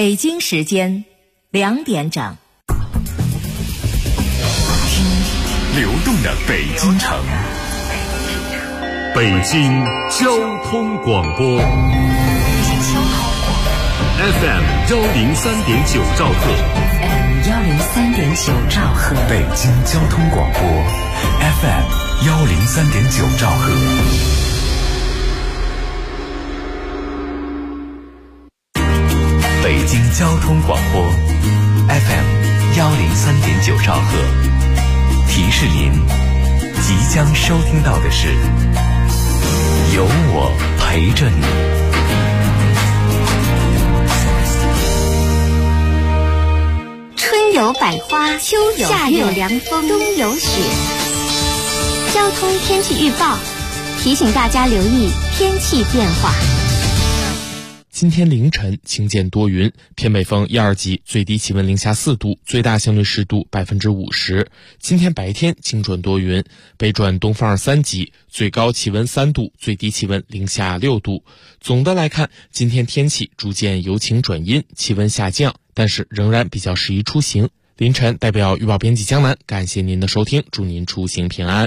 北京时间2点整。 听流动的北京城，北京交通广播 FM 103.9兆赫， 103.9兆赫， 北京交通广播 FM 103.9兆赫。北京交通广播 FM 103.9兆赫，提示您即将收听到的是有我陪着你。 春有百花，秋有夏有凉风，冬有雪。交通天气预报提醒大家留意天气变化。 今天凌晨晴间多云，偏北风1、2级，最低气温零下4度，最大相对湿度50%。今天白天晴转多云，北转东风2、3级，最高气温3度，最低气温零下6度。总的来看，今天天气逐渐由晴转阴，气温下降，但是仍然比较适宜出行。凌晨代表预报编辑江南，感谢您的收听，祝您出行平安。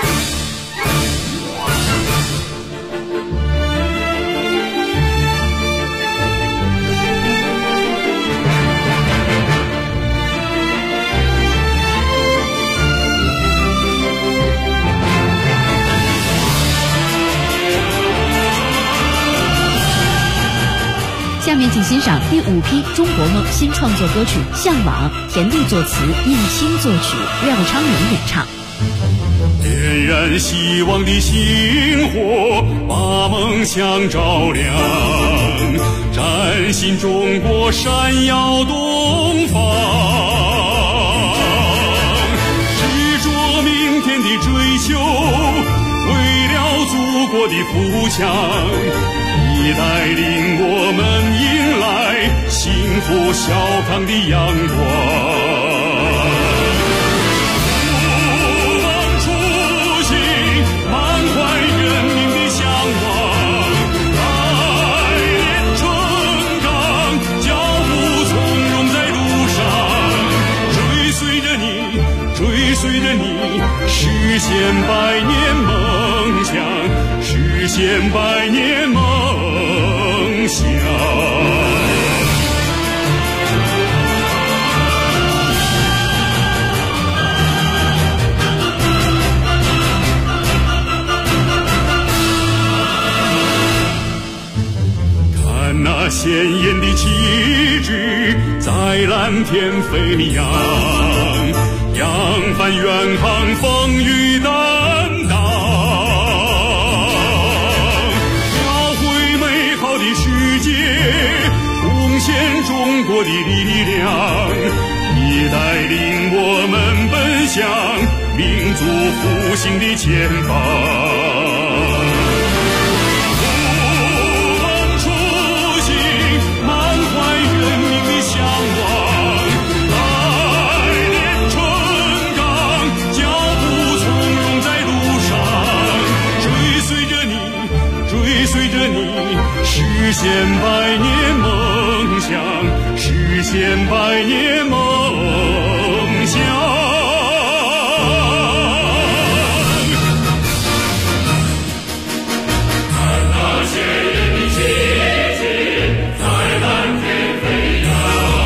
下面请欣赏第5批中国梦新创作歌曲《向往》，田地作词，应钦作曲，廖昌永演唱。 点燃希望的星火，把梦想照亮，崭新中国闪耀东方，执着明天的追求，为了祖国的富强，你带领我们迎来幸福小康的阳光。不忘初心，满怀人民的向往，来年春岗，脚步从容在路上，追随着你，实现百年梦想，实现百年梦想。看那鲜艳的旗帜在蓝天飞扬，扬帆远航，风雨担当，描绘美好的世界，贡献中国的力量。你带领我们奔向民族复兴的前方。实现百年梦想，实现百年梦想。看那鲜艳的旗帜在蓝天飞扬，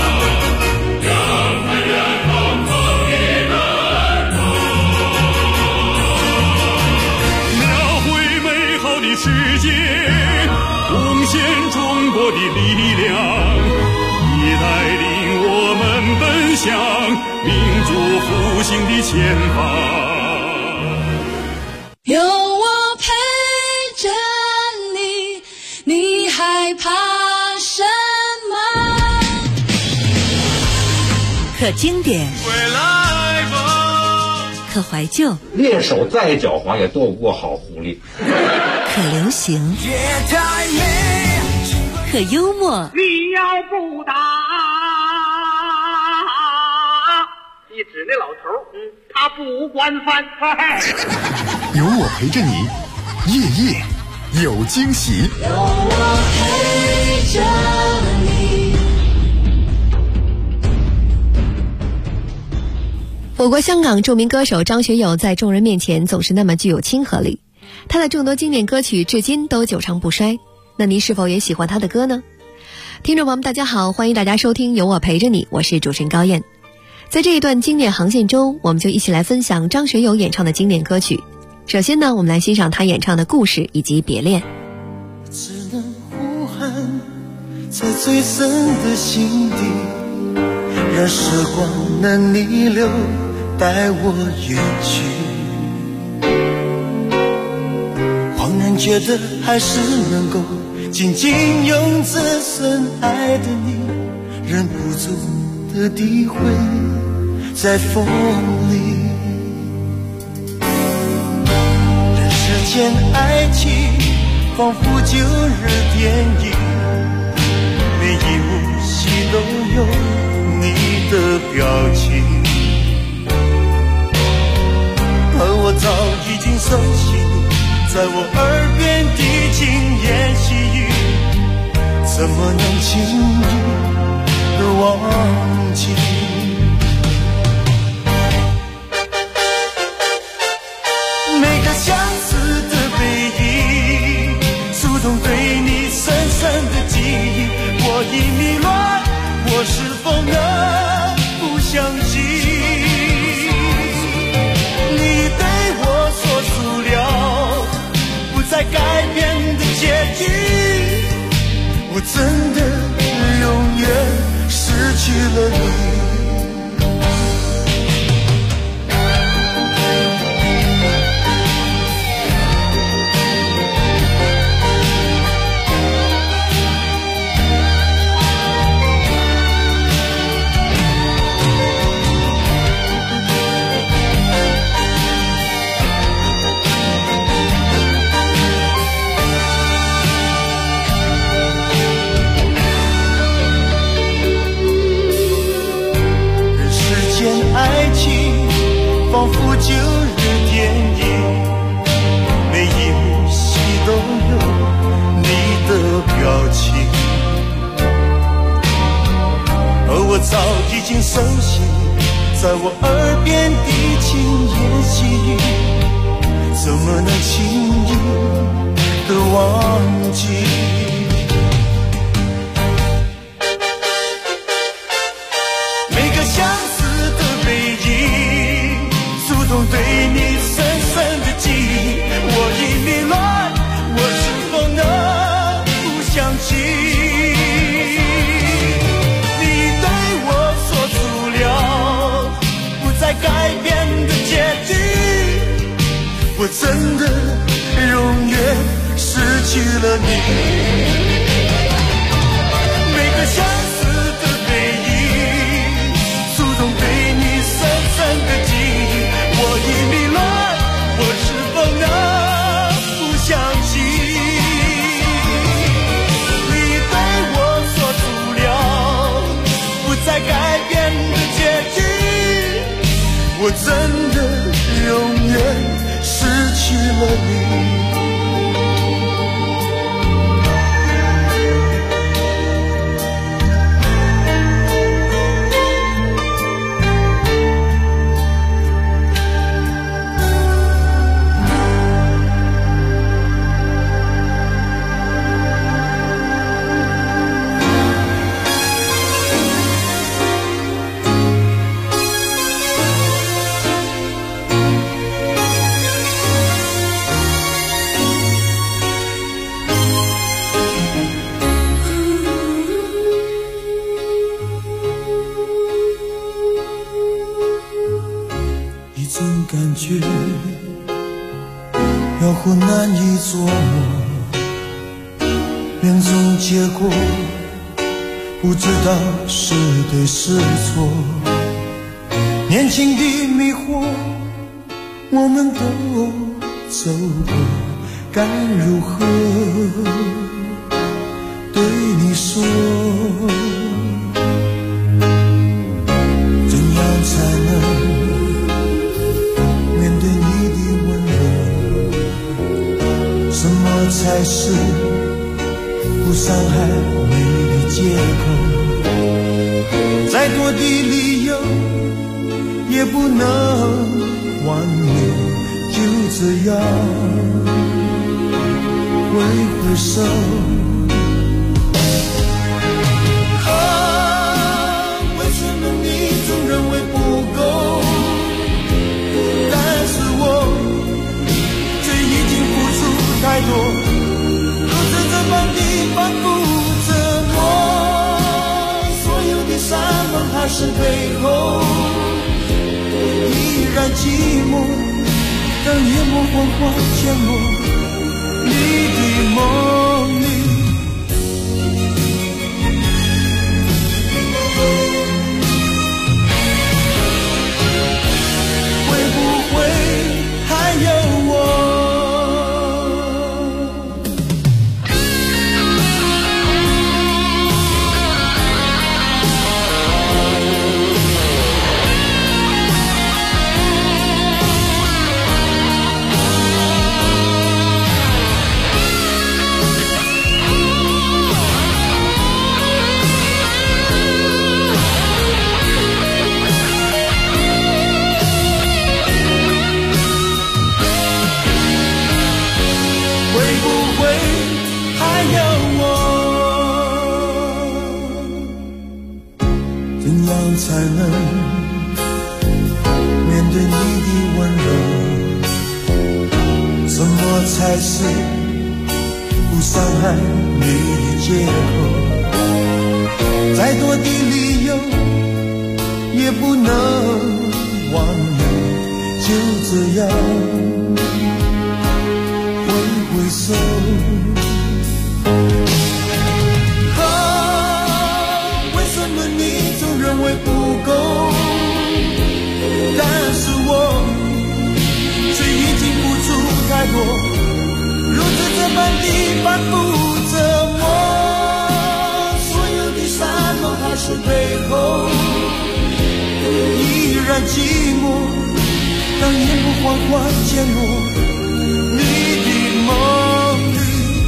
扬帆远航，风雨担当，描绘美好的世界，贡献中国的力量。你带领我们奔向民族复兴的前方。 有我陪着你，你害怕什么？ 可经典， 回来吧， 可怀旧， 猎手再狡猾也躲不过好狐狸。 可流行，可幽默。 你要不打，你指那老头，他不惯犯。 有我陪着你，夜夜有惊喜。 有我陪着你， 我国香港著名歌手张学友在众人面前总是那么具有亲和力，他的众多经典歌曲至今都久唱不衰。那您是否也喜欢他的歌呢？听众朋友们大家好，欢迎大家收听有我陪着你，我是主持人高燕。在这一段经典航线中，我们就一起来分享张学友演唱的经典歌曲。首先呢，我们来欣赏他演唱的故事以及别恋。 只能呼喊在最深的心底，让时光能逆流带我远去，恍然觉得还是能够紧紧拥着深爱的你，忍不住的诋毁在风里。人世间爱情仿佛旧日电影，每一幕戏都有你的表情，而我早已经熟悉在我耳边低轻言细语，怎么能轻易的忘记？每个相似的背影，触动对你深深的记忆，我已迷乱，我是否能不相信你对我说出了不再改变的结局？我真的永远失去了你。爱情仿佛旧日电影，每一幕戏都有你的表情，而我早已经熟悉在我耳边低轻言细语，怎么能轻易的忘记？每个相似对你深深的记忆，我已迷乱，我是否能不相信你对我说出了不再改变的结局？我真的永远失去了你。每个相似的背影，触动对你深深的记忆，我已迷乱，我是否能不相信你对我说出了不再改变的结局？我真的永远失去了你。感觉飘忽难以捉摸，两种结果不知道是对是错，年轻的迷惑我们都走过，该如何对你说？怎样才能面对你的温柔？什么才是不伤害你的借口？再多的理由也不能挽留，就这样挥挥手。为什么你总认为不够？但是我却已经付出太多，如此这般的反复折磨，所有的山盟还是背后依然寂寞，当夜幕缓缓潜落你的梦里，会不会还有我？才能面对你的温柔？什么才是不伤害你的借口？再多的理由也不能挽留，就这样挥挥手。认为不够，但是我却已经付出太多，如此这般的反复折磨，所有的山盟还是背后依然寂寞，当夜幕缓缓潜落你的梦里，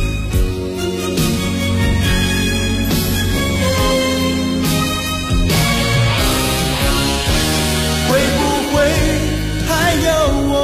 会不会还有我？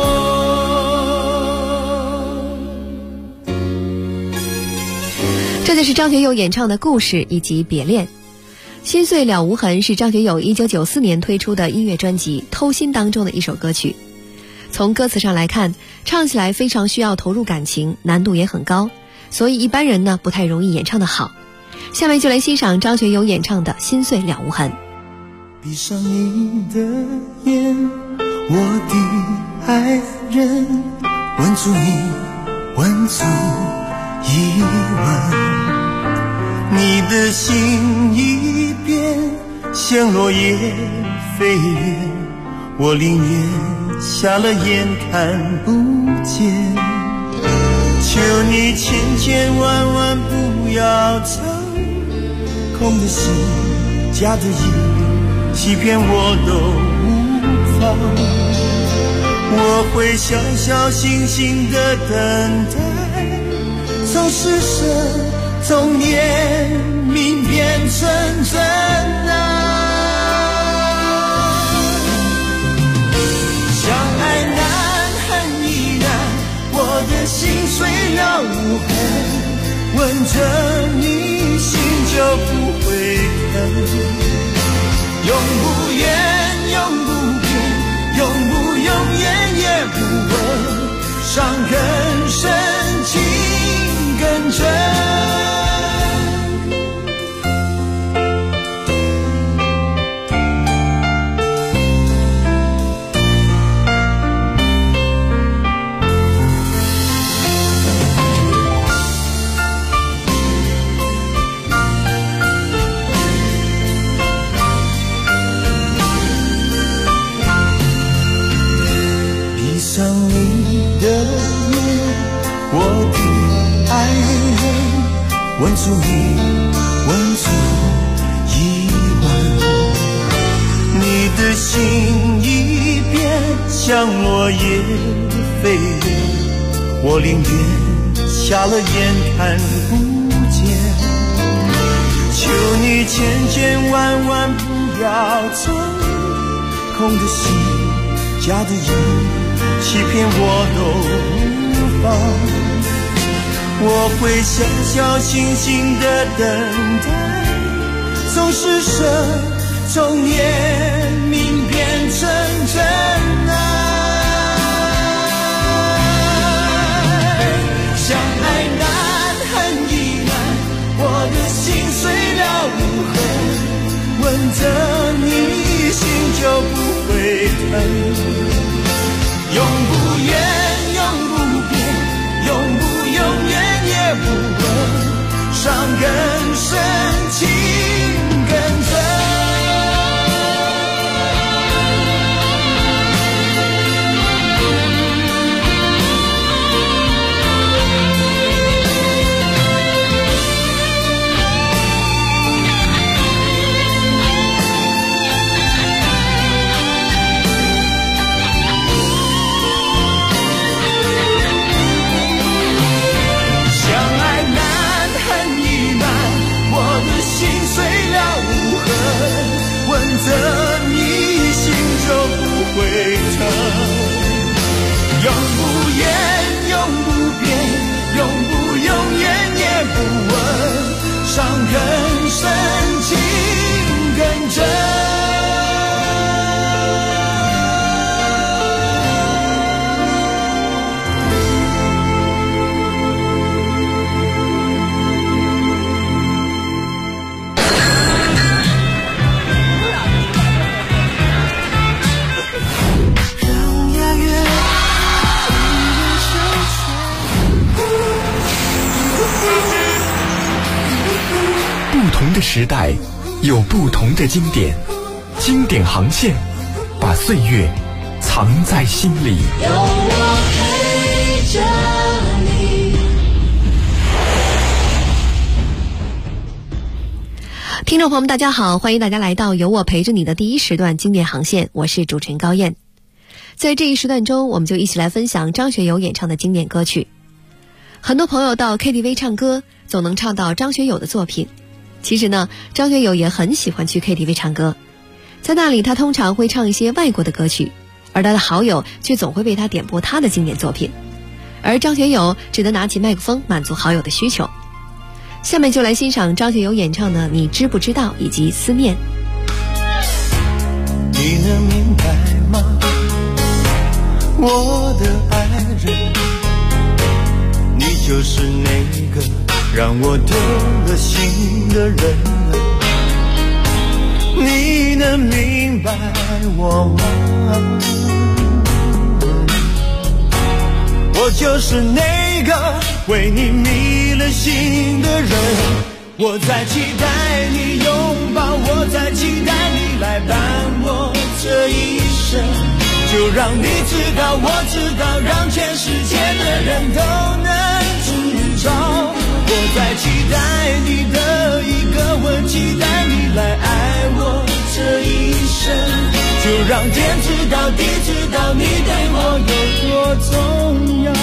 这就是张学友演唱的故事以及别恋。心碎了无痕是张学友1994年推出的音乐专辑《偷心》当中的一首歌曲。从歌词上来看，唱起来非常需要投入感情，难度也很高，所以一般人呢不太容易演唱得好。下面就来欣赏张学友演唱的《心碎了无痕》。 闭上你的眼，我的爱人，吻住你，吻住一吻，你的心一变，像落叶飞远，我宁愿瞎了眼看不见，求你千千万万不要走，空的心假的意欺骗我都无妨，我会小小心心的等待，从失神从念明变成真啊，相爱难恨亦难，我的心碎了无痕，吻着你心就不会疼，永不远，永不变，永不永远也不问，伤更深，情更真。闭上你的眼，我的爱人，吻住你，吻住一吻，你的心一变，像落叶飞远，我宁愿瞎了眼看不见，求你千千万万不要走， 空的心，假的意，欺骗我都无妨。我会小小心心的等待，从施舍，从怜悯变成真爱。相爱难，恨亦难，我的心碎了无痕，吻着你心就不会疼。永不远，永不变，永不永远也不问，伤更深，情更真。吻着你心就不会疼，永不远，永不变，永不永远也不问，伤更深，情更真。 不同的时代有不同的经典，经典航线把岁月藏在心里。 有我陪着你。 听众朋友们大家好，欢迎大家来到有我陪着你的第一时段经典航线，我是主持人高燕。在这一时段中，我们就一起来分享张学友演唱的经典歌曲。很多朋友到 KTV 唱歌总能唱到张学友的作品，其实呢，张学友也很喜欢去 KTV 唱歌，在那里他通常会唱一些外国的歌曲，而他的好友却总会为他点播他的经典作品，而张学友只能拿起麦克风满足好友的需求。下面就来欣赏张学友演唱的《你知不知道》以及《思念》。 你能明白吗？我的爱人，你就是那个让我丢了心的人。你能明白我吗？我就是那个为你迷了心的人。我在期待你拥抱，我在期待你来伴我这一生。就让你知道，我知道，让全世界的人都能知道。我在期待你的一个吻，期待你来爱我这一生。就让天知道，地知道，你对我有多重要。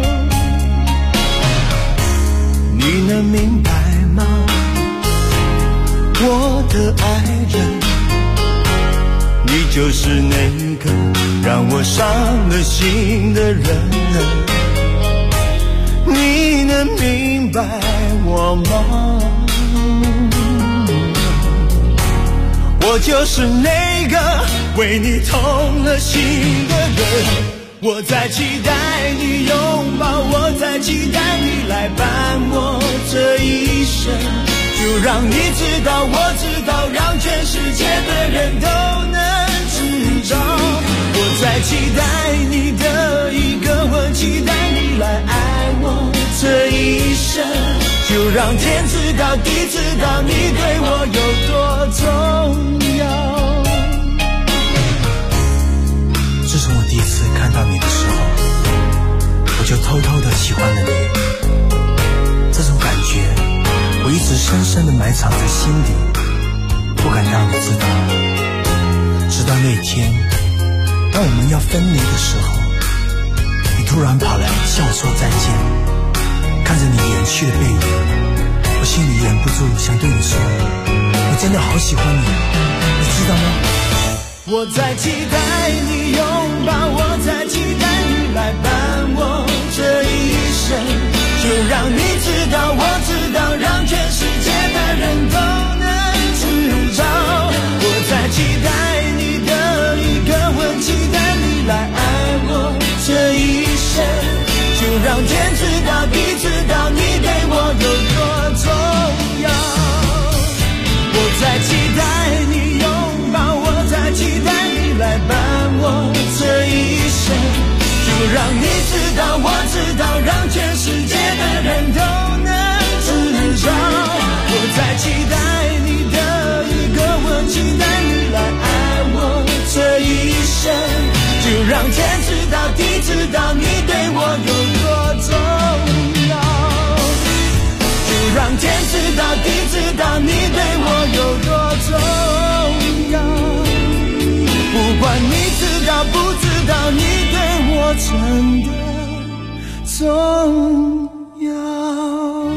你能明白吗？我的爱人，你就是那个让我伤了心的人。你能明白我吗？我就是那个为你痛了心的人。我在期待你拥抱，我在期待你来伴我这一生。就让你知道，我知道，让全世界的人都能知道。我在期待你的一个吻，期待你来爱我这一生。就让天知道，地知道，你对我有多重要。自从我第一次看到你的时候，我就偷偷的喜欢了你。这种感觉我一直深深的埋藏在心底，不敢让你知道。直到那天当我们要分离的时候，你突然跑来向我说再见。看着你远去的背影，我心里忍不住想对你说，我真的好喜欢你，你知道吗？ 我在期待你拥抱，我在期待你来伴我这一生，就让你知道，我知道，让全世界的人都能知道。我在期待你的一个吻，期待你来爱我这一生，就让天知道地知道你对我有多重要。我在期待你拥抱，我在期待你来伴我这一生，就让你知道，我知道，让全世界的人都能知道。我在期待你的一个吻，期待你来爱我这一生，就让天知道地知道你对我有多重要，就让天知道地知道你对我有多重要。不管你知道不知道，你对我真的重要。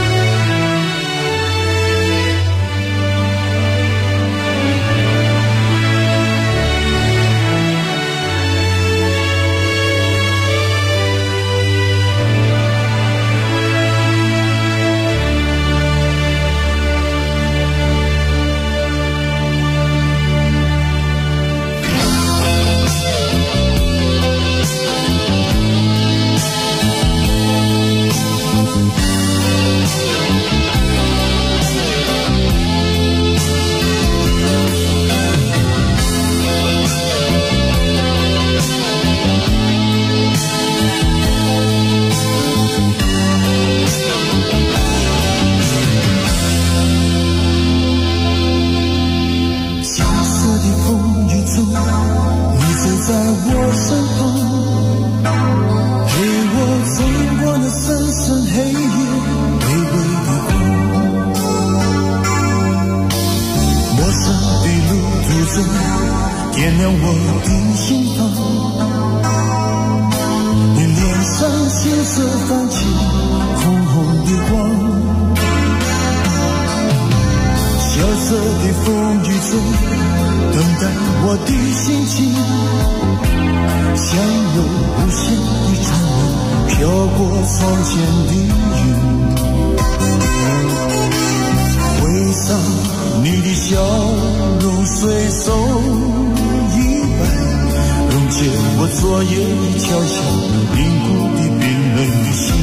点亮我的心房，你脸上血色泛起红红的光，萧瑟的风雨中等待我的心情，像有无限的缠绵飘过窗前的云，回上你的笑容随手一摆，溶解我昨夜悄悄凝固的冰冷的心。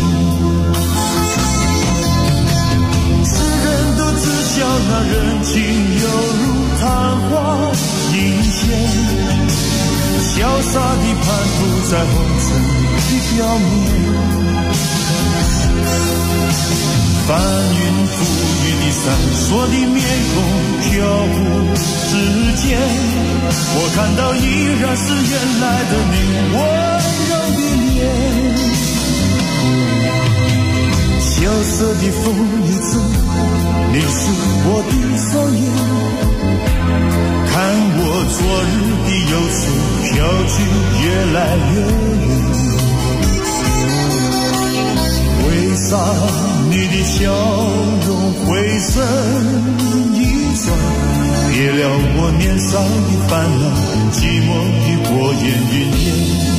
世人都知晓那人情犹如昙花一现，潇洒地攀附在红尘的表面，翻云覆雨的闪烁的面孔飘忽之间，我看到依然是原来的你温柔的脸，萧瑟的风雨中凝视我的双眼，看我昨日的忧愁飘去越来越远，为啥你的笑容回身一转，别了我年少的烦恼，寂寞的过眼云烟。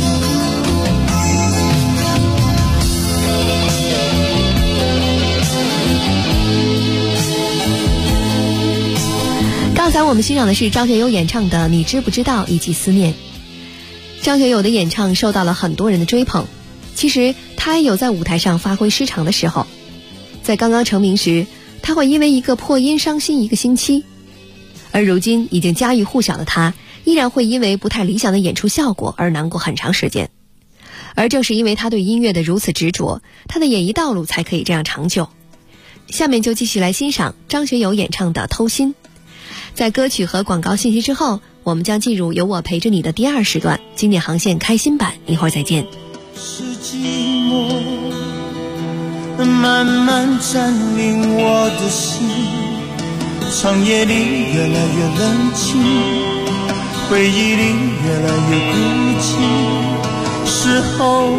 刚才我们欣赏的是张学友演唱的《你知不知道》以及《思念》。张学友的演唱受到了很多人的追捧，其实他也有在舞台上发挥失常的时候。在刚刚成名时，他会因为一个破音伤心一个星期，而如今已经家喻户晓的他，依然会因为不太理想的演出效果而难过很长时间。而正是因为他对音乐的如此执着，他的演艺道路才可以这样长久。下面就继续来欣赏张学友演唱的《偷心》。在歌曲和广告信息之后，我们将进入有我陪着你的第二时段，经典航线开心版，一会儿再见。 是寂寞慢慢占领我的心，长夜里越来越冷清，回忆里越来越孤寂，是后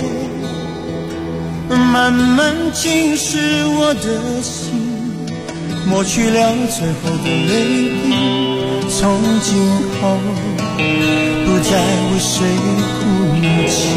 悔慢慢侵蚀我的心，抹去了最后的泪滴， 从今后不再为谁哭泣。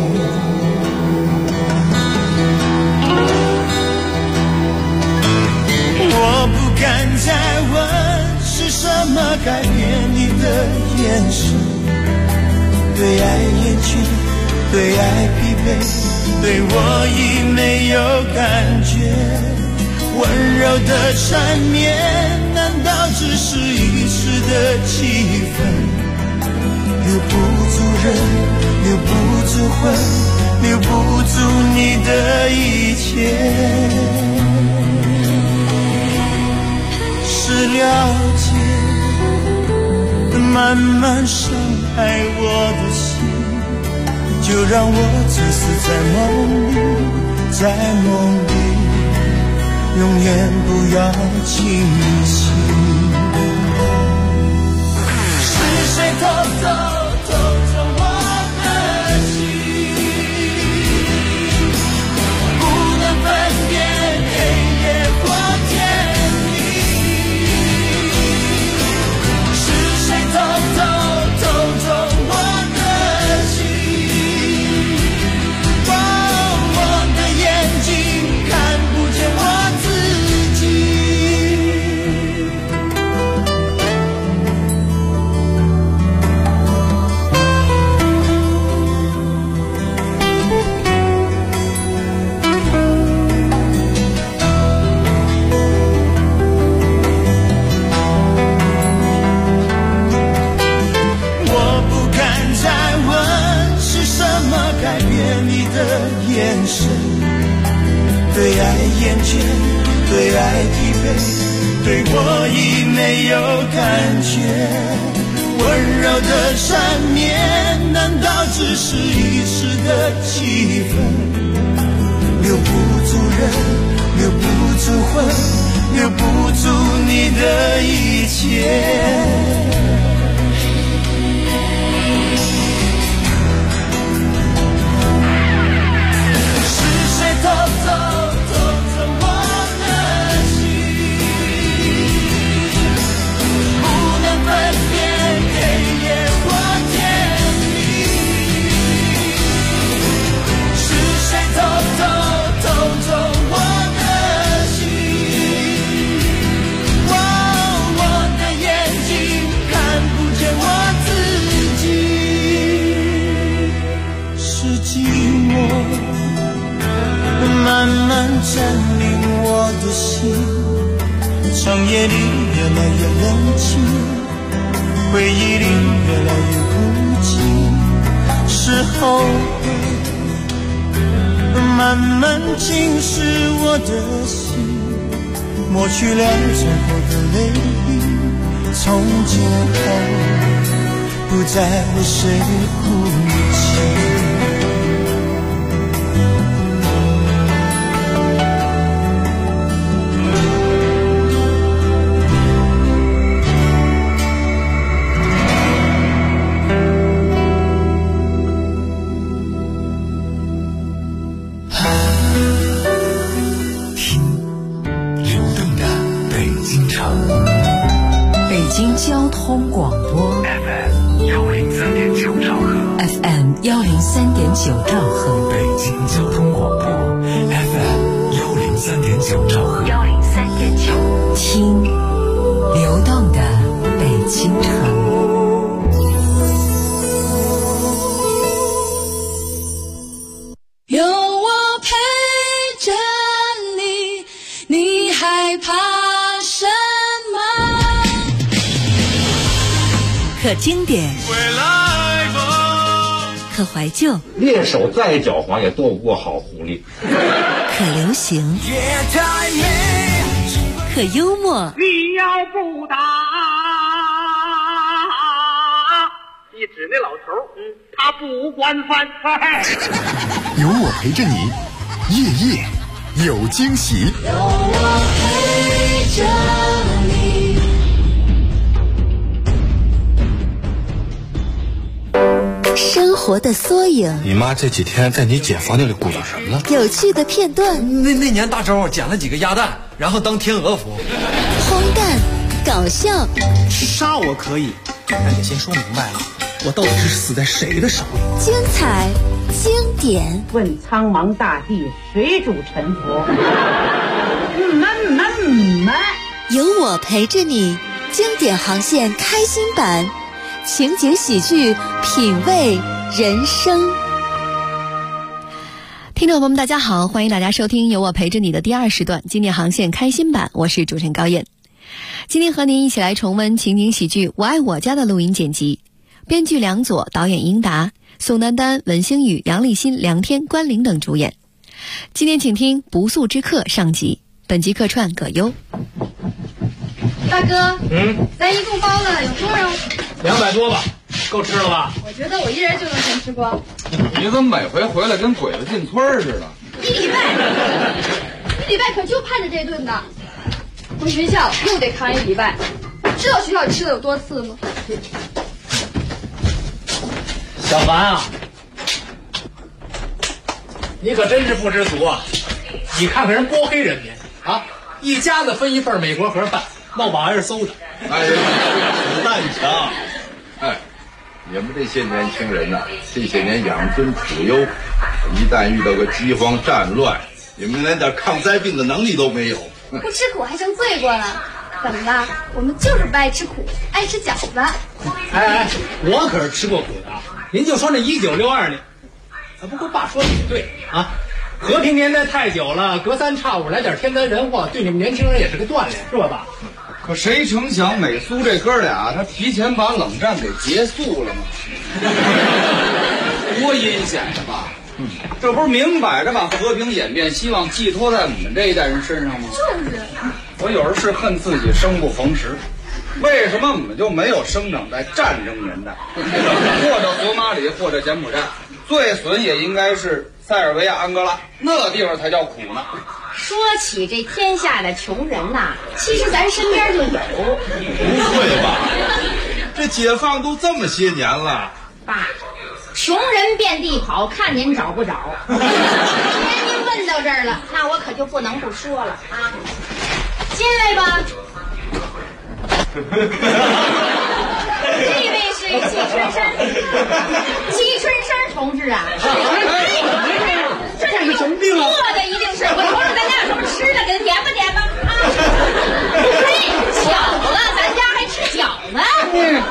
我不敢再问是什么改变你的眼神，对爱厌倦，对爱疲惫，对我已没有感觉。温柔的缠绵难道只是一时的气氛？留不住人，留不住魂，留不住你的一切。是了解慢慢伤害我的心，就让我醉死在梦里，在梦里永远不要清醒。是谁偷走我的心，不能分辨黑夜或天明。是谁偷走我的心，我的眼睛看不见我自己。我不敢再问是什么改变你的眼神，对爱厌倦，对爱疲惫，对我已没有感觉。温柔的缠绵难道只是一时的气氛？留不住人，留不住魂，留不住你的一切。偷走我的心，不能分辨黑夜或天明。是谁偷走我的心，我的眼睛看不见我自己。是寂寞慢慢占领我的心，长夜里越来越冷清，回忆里越来越孤寂，是后悔慢慢侵蚀我的心，抹去了最后的泪滴，从今后不再为谁哭泣。 交通广播 FM 103.9兆赫 FM 103.9兆赫， 北京交通广播 FM 103.9兆赫 103.9， 听流动的北京城。 有我陪着你，你害怕什么？ 可经典，可怀旧， 猎手再狡猾也斗不过好狐狸。 可流行，可幽默。 你要不打，你指那老头，他不惯犯。 有我陪着你，夜夜有惊喜。 有我陪着你。 生活的缩影， 你妈这几天在你姐房间里鼓捣什么呢？ 有趣的片段。 那年大周捡了几个鸭蛋，然后当天鹅服。 荒诞、 搞笑。 杀我可以，但得先说明白了，我到底是死在谁的手里？ 精彩经典。 问苍茫大地，谁主沉浮？ 有我陪着你，经典航线开心版，情景喜剧，品味人生。 听众朋友们大家好，欢迎大家收听由我陪着你的第2时段经典航线开心版，我是主持人高燕。今天和您一起来重温情景喜剧《我爱我家》的录音剪辑，编剧梁左，导演英达，宋丹丹、文星宇、杨立新、梁天、关凌等主演。今天请听《不速之客》上集，本集客串葛优。 大哥，咱一共包了有多少 ？200多吧，够吃了吧？ 我觉得我一人就能全吃光。 你怎么每回回来跟鬼子进村似的 ？1礼拜可就盼着这顿呢。回学校又得扛1礼拜，知道学校吃的有多次吗？ 小凡啊，你可真是不知足啊！你看看人波黑人民啊，一家子分一份美国盒饭，闹把儿馊的。 哎，子弹强！哎，你们这些年轻人呐，这些年养尊处优，一旦遇到个饥荒战乱，你们连点抗灾病的能力都没有。 不吃苦还成罪过了？怎么了？我们就是不爱吃苦，爱吃饺子。 哎，我可是吃过苦的啊！您就说那1962年，不过爸说的也对啊，和平年代太久了，隔3差5来点天灾人祸，对你们年轻人也是个锻炼，是吧爸？ 可谁成想美苏这哥俩，他提前把冷战给结束了吗？多阴险呀爸！这不是明摆着把和平演变希望寄托在我们这一代人身上吗？ 就是， 我有时候是恨自己生不逢时，为什么我们就没有生长在战争年代，或者索马里，或者柬埔寨，最损也应该是塞尔维亚、安哥拉，那地方才叫苦呢。 说起这天下的穷人呐，其实咱身边就有。 不会吧？这解放都这么些年了， 爸。穷人遍地跑，看您找不着。既然您问到这儿了，那我可就不能不说了啊！进来吧。这位是季春生同志啊！这是什么病啊？饿的一定是。我瞅瞅咱家有什么吃的，给他点吧点吧啊！嘿，饺子，咱家还吃饺子。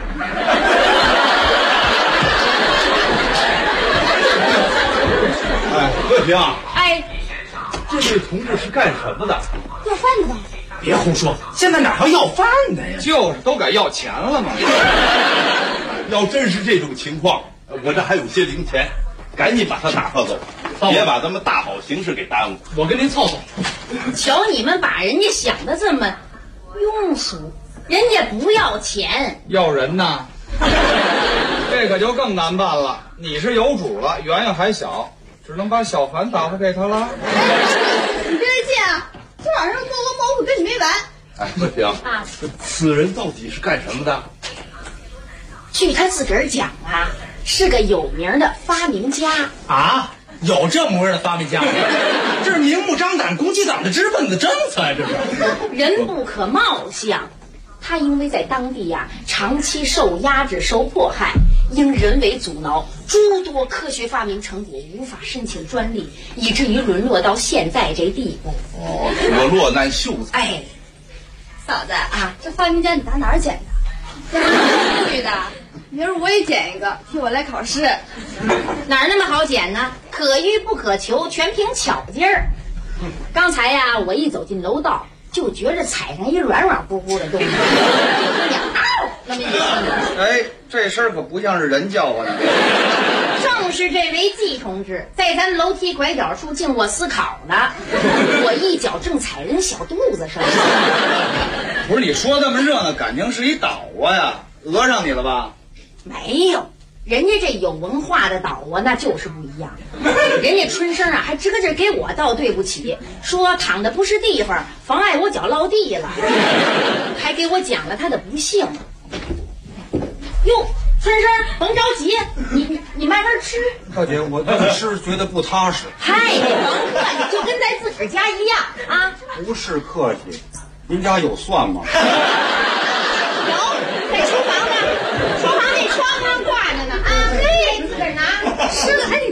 哎，桂平， 哎， 这位同志是干什么的？ 要饭的吧？ 别胡说，现在哪还要饭的呀？ 就是都改要钱了嘛。 要真是这种情况，我这还有些零钱，赶紧把他打发走，别把咱们大好形势给耽误。 我跟您凑凑。 瞧你们把人家想的这么庸俗，人家不要钱， 要人呐。这可就更难办了。你是有主了，圆圆还小，只能把小凡打发给他了。 你别介啊！今晚上做个包子跟你没完。 哎，桂平啊，此人到底是干什么的？ 据他自个儿讲啊，是个有名的发明家啊！有这模样的发明家？这是明目张胆攻击党的知识分子政策啊！这是人不可貌相。他因为在当地呀，长期受压制、受迫害，因人为阻挠，诸多科学发明成果无法申请专利，以至于沦落到现在这地步。 哦，是个落难秀才。 哎， 嫂子啊，这发明家你打哪儿捡的？对的，明儿我也捡一个，替我来考试。 哪儿那么好捡呢？可遇不可求，全凭巧劲儿。刚才呀，我一走进楼道，就觉着踩上一软软乎乎的东西，那么一声。 哎，这声可不像是人叫唤的。 正是这位季同志在咱楼梯拐角处静卧思考呢，我一脚正踩人小肚子上。 不是你说那么热闹，感情是一倒啊呀？讹上你了吧？ 没有，人家这有文化的倒啊，那就是不一样。人家春生啊，还支个劲给我道对不起，说躺的不是地方，妨碍我脚落地了，还给我讲了他的不幸。哟，春生甭着急，你慢慢吃。 大姐，我这么吃觉得不踏实。 嗨，甭客气，就跟在自个儿家一样啊。 不是客气，您家有蒜吗？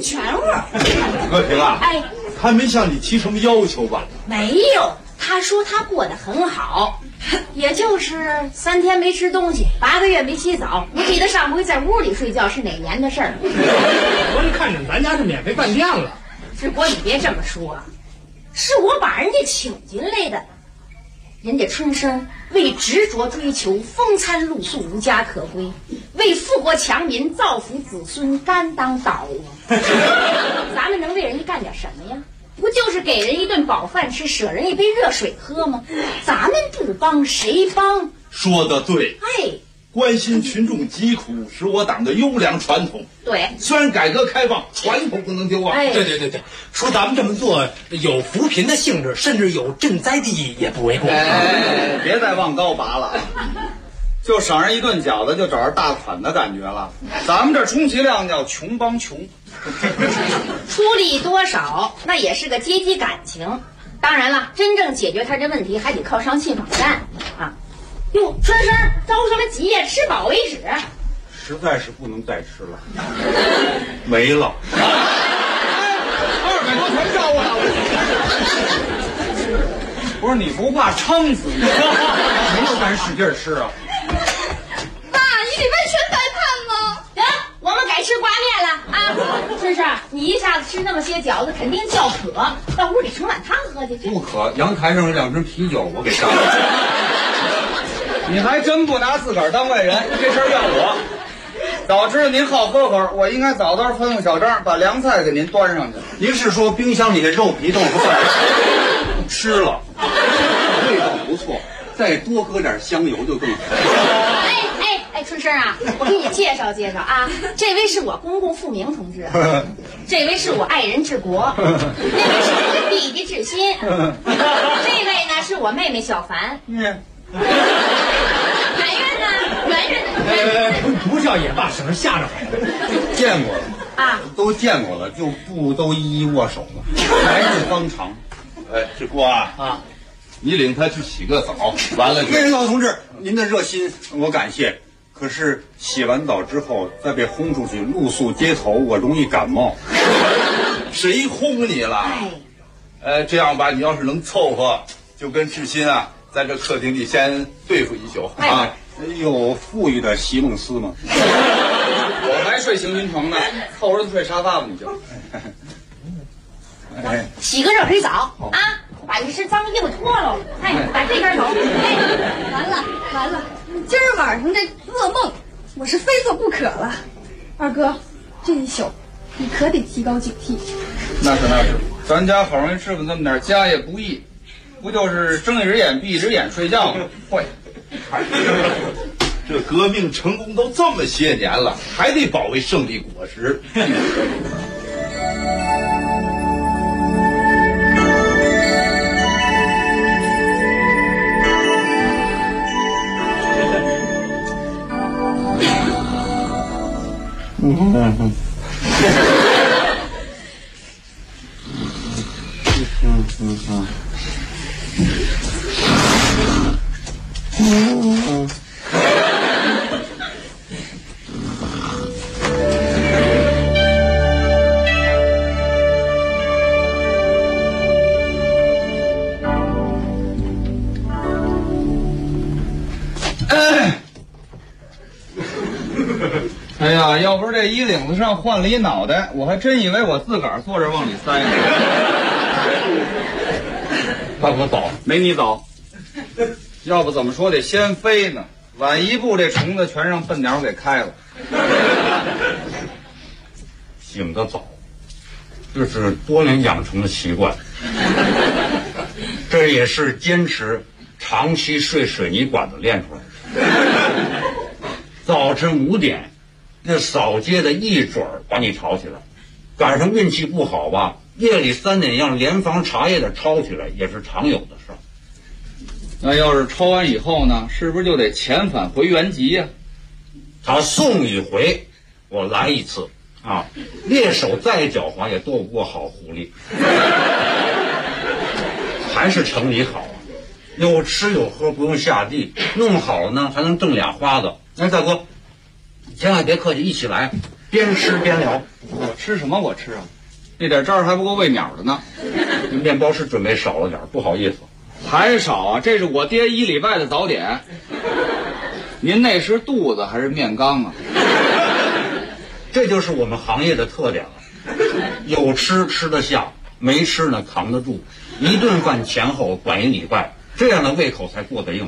全乎。 和平啊， 哎， 他没向你提什么要求吧？ 没有，他说他过得很好，也就是3天没吃东西，8个月没洗澡。我记得上回在屋里睡觉是哪年的事儿？ 我是看着咱家是免费饭店了。 志国，你别这么说，是我把人家请进来的。人家春生为执着追求风餐露宿无家可归，为富国强民造福子孙甘当导啊！咱们能为人家干点什么呀？不就是给人一顿饱饭吃，舍人一杯热水喝吗？咱们不帮谁帮？ 说得对， 哎， 关心群众疾苦是我党的优良传统。 对， 虽然改革开放，传统不能丢啊。 哎， 对，说咱们这么做有扶贫的性质，甚至有赈灾的意义，也不为过。 哎，别再往高拔了，就省人一顿饺子，就找着大款的感觉了。咱们这充其量叫穷帮穷， 出力多少那也是个阶级感情。当然了，真正解决他这问题，还得靠上信访站啊。哟，春生着什么急呀？吃饱为止。 实在是不能再吃了，没了。 200多全招我了。不是你不怕撑死你？没有咱使劲吃啊。 妈，你得完全白胖吗？ 行，我们改吃挂面了啊！春生，你一下子吃那么些饺子，肯定叫渴，到屋里盛碗汤喝去。 不渴，阳台上有2瓶啤酒，我给上了。你还真不拿自个儿当外人，这事儿怨我。早知道您好喝口，我应该早早吩咐小张把凉菜给您端上去。 您是说冰箱里的肉皮豆腐馅吃了，味道不错，再多搁点香油就更好。 哎，春生啊，我给你介绍介绍啊，这位是我公公富明同志，这位是我爱人治国，那位是我的弟弟志新，这位呢是我妹妹小凡。圆圆不叫也罢，省得吓着孩子。 见过了啊， 都见过了，就不都一一握手了，来日方长。哎，志国啊，你领他去洗个澡，完了。老同志，您的热心我感谢，可是洗完澡之后再被轰出去露宿街头，我容易感冒。谁轰你了？这样吧，你要是能凑合，就跟志新啊，在这客厅里先对付一宿啊。有富裕的席梦思吗？ 我还睡行军床呢，凑合睡沙发吧，你就。 洗个热水澡啊，把这身脏衣服脱了，哎，往这边走。哎， 完了，今儿晚上这噩梦，我是非做不可了。二哥，这一宿你可得提高警惕。 那是，咱家好容易吃饭这么点家业不易，不就是睁一只眼闭一只眼睡觉吗？会。 这革命成功都这么些年了，还得保卫胜利果实。 哎呀，要不是这衣领子上换了一脑袋，我还真以为我自个儿坐着往里塞呢。快我走，没你走。要不怎么说得先飞呢？晚一步，这虫子全让笨鸟给开了。 醒得早，这是多年养成的习惯，这也是坚持长期睡水泥管子练出来的。早晨5点，那扫街的一准儿把你吵起来，赶上运气不好吧，夜里3点让联防茶叶的抄起来，也是常有的事儿。 那要是抄完以后呢，是不是就得遣返回原籍呀？ 他送一回，我来一次啊！猎手再狡猾也斗不过好狐狸，还是城里好啊，有吃有喝，不用下地，弄好了呢还能挣俩花子。哎，大哥，千万别客气，一起来。 边吃边聊。 我吃什么？我吃啊，那点渣还不够喂鸟的呢。 面包是准备少了点，不好意思。 还少啊？这是我爹1礼拜的早点。您那是肚子还是面缸啊？ 这就是我们行业的特点了，有吃吃得下，没吃呢扛得住。一顿饭前后管1礼拜，这样的胃口才过得硬。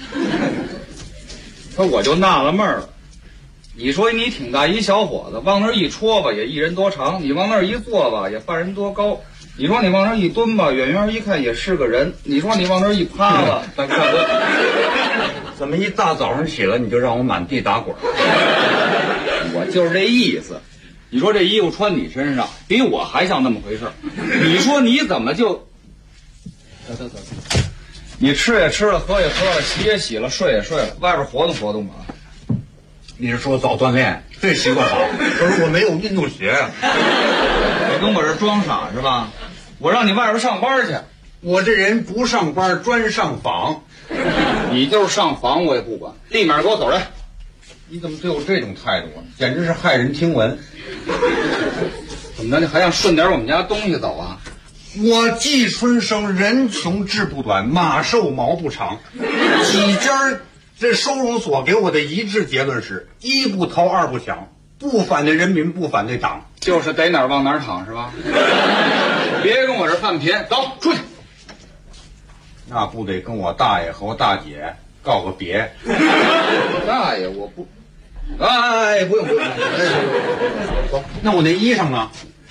可我就纳了闷了，你说你挺大一小伙子，往那儿一戳吧也1人多长，你往那儿一坐吧也半人多高，你说你往那儿一蹲吧，远远一看也是个人，你说你往那儿一趴吧， 大哥，怎么一大早上起来你就让我满地打滚？ 我就是这意思。你说这衣服穿你身上，比我还像那么回事。你说你怎么就……走，你吃也吃了，喝也喝了，洗也洗了，睡也睡了，外边活动活动吧。 你是说早锻炼？这习惯好，可是我没有运动鞋啊。 你跟我这装傻是吧？我让你外边上班去。 我这人不上班专上访。 你就是上访我也不管，立马给我走人。 你怎么对我这种态度啊？简直是骇人听闻。 怎么着？你还想顺点我们家东西走啊？ 我季春生，人穷志不短，马瘦毛不长。几家这收容所给我的一致结论是：一不掏，二不抢，不反对人民，不反对党， 就是逮哪儿往哪儿躺是吧？别跟我这犯贫，走出去。 那不得跟我大爷和我大姐告个别？ 大爷，我不。哎，不用。 走，那我那衣裳呢？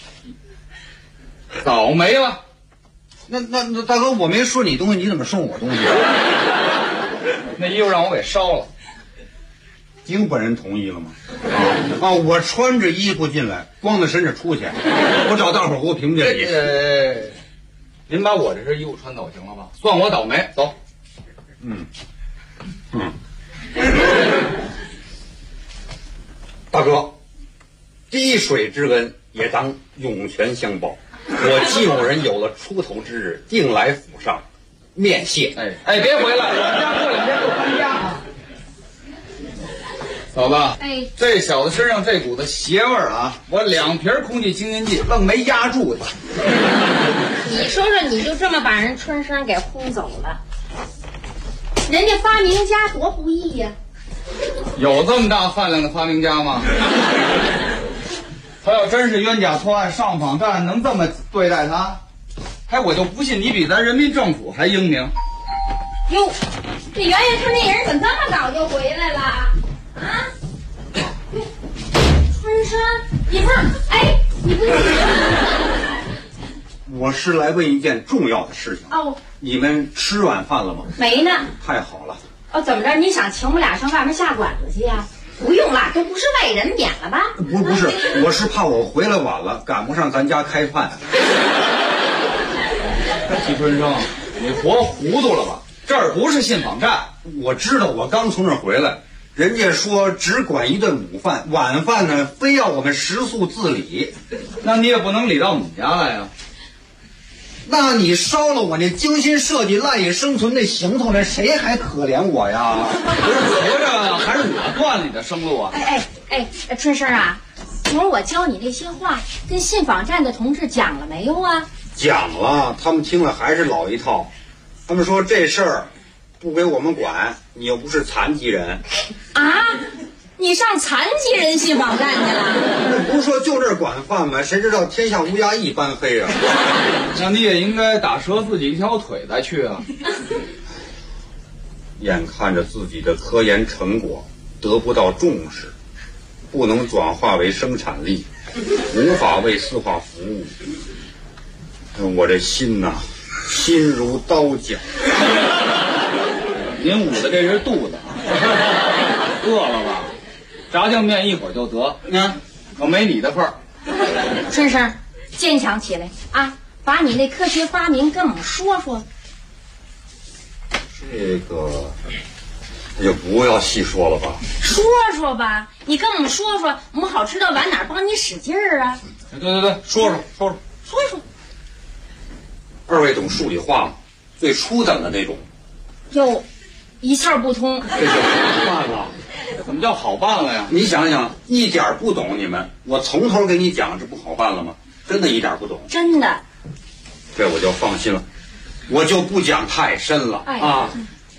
早没了。 那大哥，我没顺你东西，你怎么顺我东西？ 那衣服让我给烧了。 经本人同意了吗？我穿着衣服进来，光着身子出去，我找大伙给我评评理。 您把我这身衣服穿走行了吧？算我倒霉。走。 大哥，滴水之恩也当涌泉相报。我季某人有了出头之日，定来府上面谢。 哎，别回来，我们家过2天就搬家啊。嫂子，这小子身上这股子邪味儿啊，我2瓶空气清新剂愣没压住他。 你说说，你就这么把人春生给轰走了？人家发明家多不易呀！ 有这么大饭量的发明家吗？他要真是冤假错案上访站，能这么对待他？我就不信你比咱人民政府还英明。 哟，这圆圆他那人怎么这么早就回来了？啊？春生，你不是？哎，你不是？ 我是来问一件重要的事情。 哦， 你们吃晚饭了吗？ 没呢。 太好了。 怎么着？你想请我们俩上外面下馆子去呀？不用了，都不是外人，免了吧？ 不是，我是怕我回来晚了，赶不上咱家开饭。 季春生，你活糊涂了吧？这儿不是信访站。 我知道，我刚从那儿回来，人家说只管一顿午饭，晚饭呢非要我们食宿自理。 那你也不能理到我们家来呀。 那你烧了我那精心设计、赖以生存的行头，那谁还可怜我呀？ 不是合着还是我断了你的生路啊？ 春生啊，昨儿我教你那些话，跟信访站的同志讲了没有啊？ 讲了，他们听了还是老一套。他们说这事儿不给我们管，你又不是残疾人。 啊？你上残疾人信访站去了？ 不是说就这儿管饭吗？谁知道天下乌鸦一般黑啊！ 那你也应该打折自己一条腿再去啊！ 眼看着自己的科研成果得不到重视，不能转化为生产力，无法为四化服务，我这心呐，心如刀绞。 您捂的这是肚子，饿了吧？炸酱面一会儿就得，可没你的份儿。 春生，坚强起来啊！把你那科学发明跟我们说说。 这个就不要细说了吧。 说说吧，你跟我们说说，我们好知道往哪儿帮你使劲儿啊。 对，说说。 二位懂数理化吗？最初等的那种。 哟，一窍不通。 这就麻烦了。 怎么叫好办了呀？ 你想想，一点不懂你们，我从头给你讲，这不好办了吗？真的一点不懂。 真的。 这我就放心了，我就不讲太深了啊。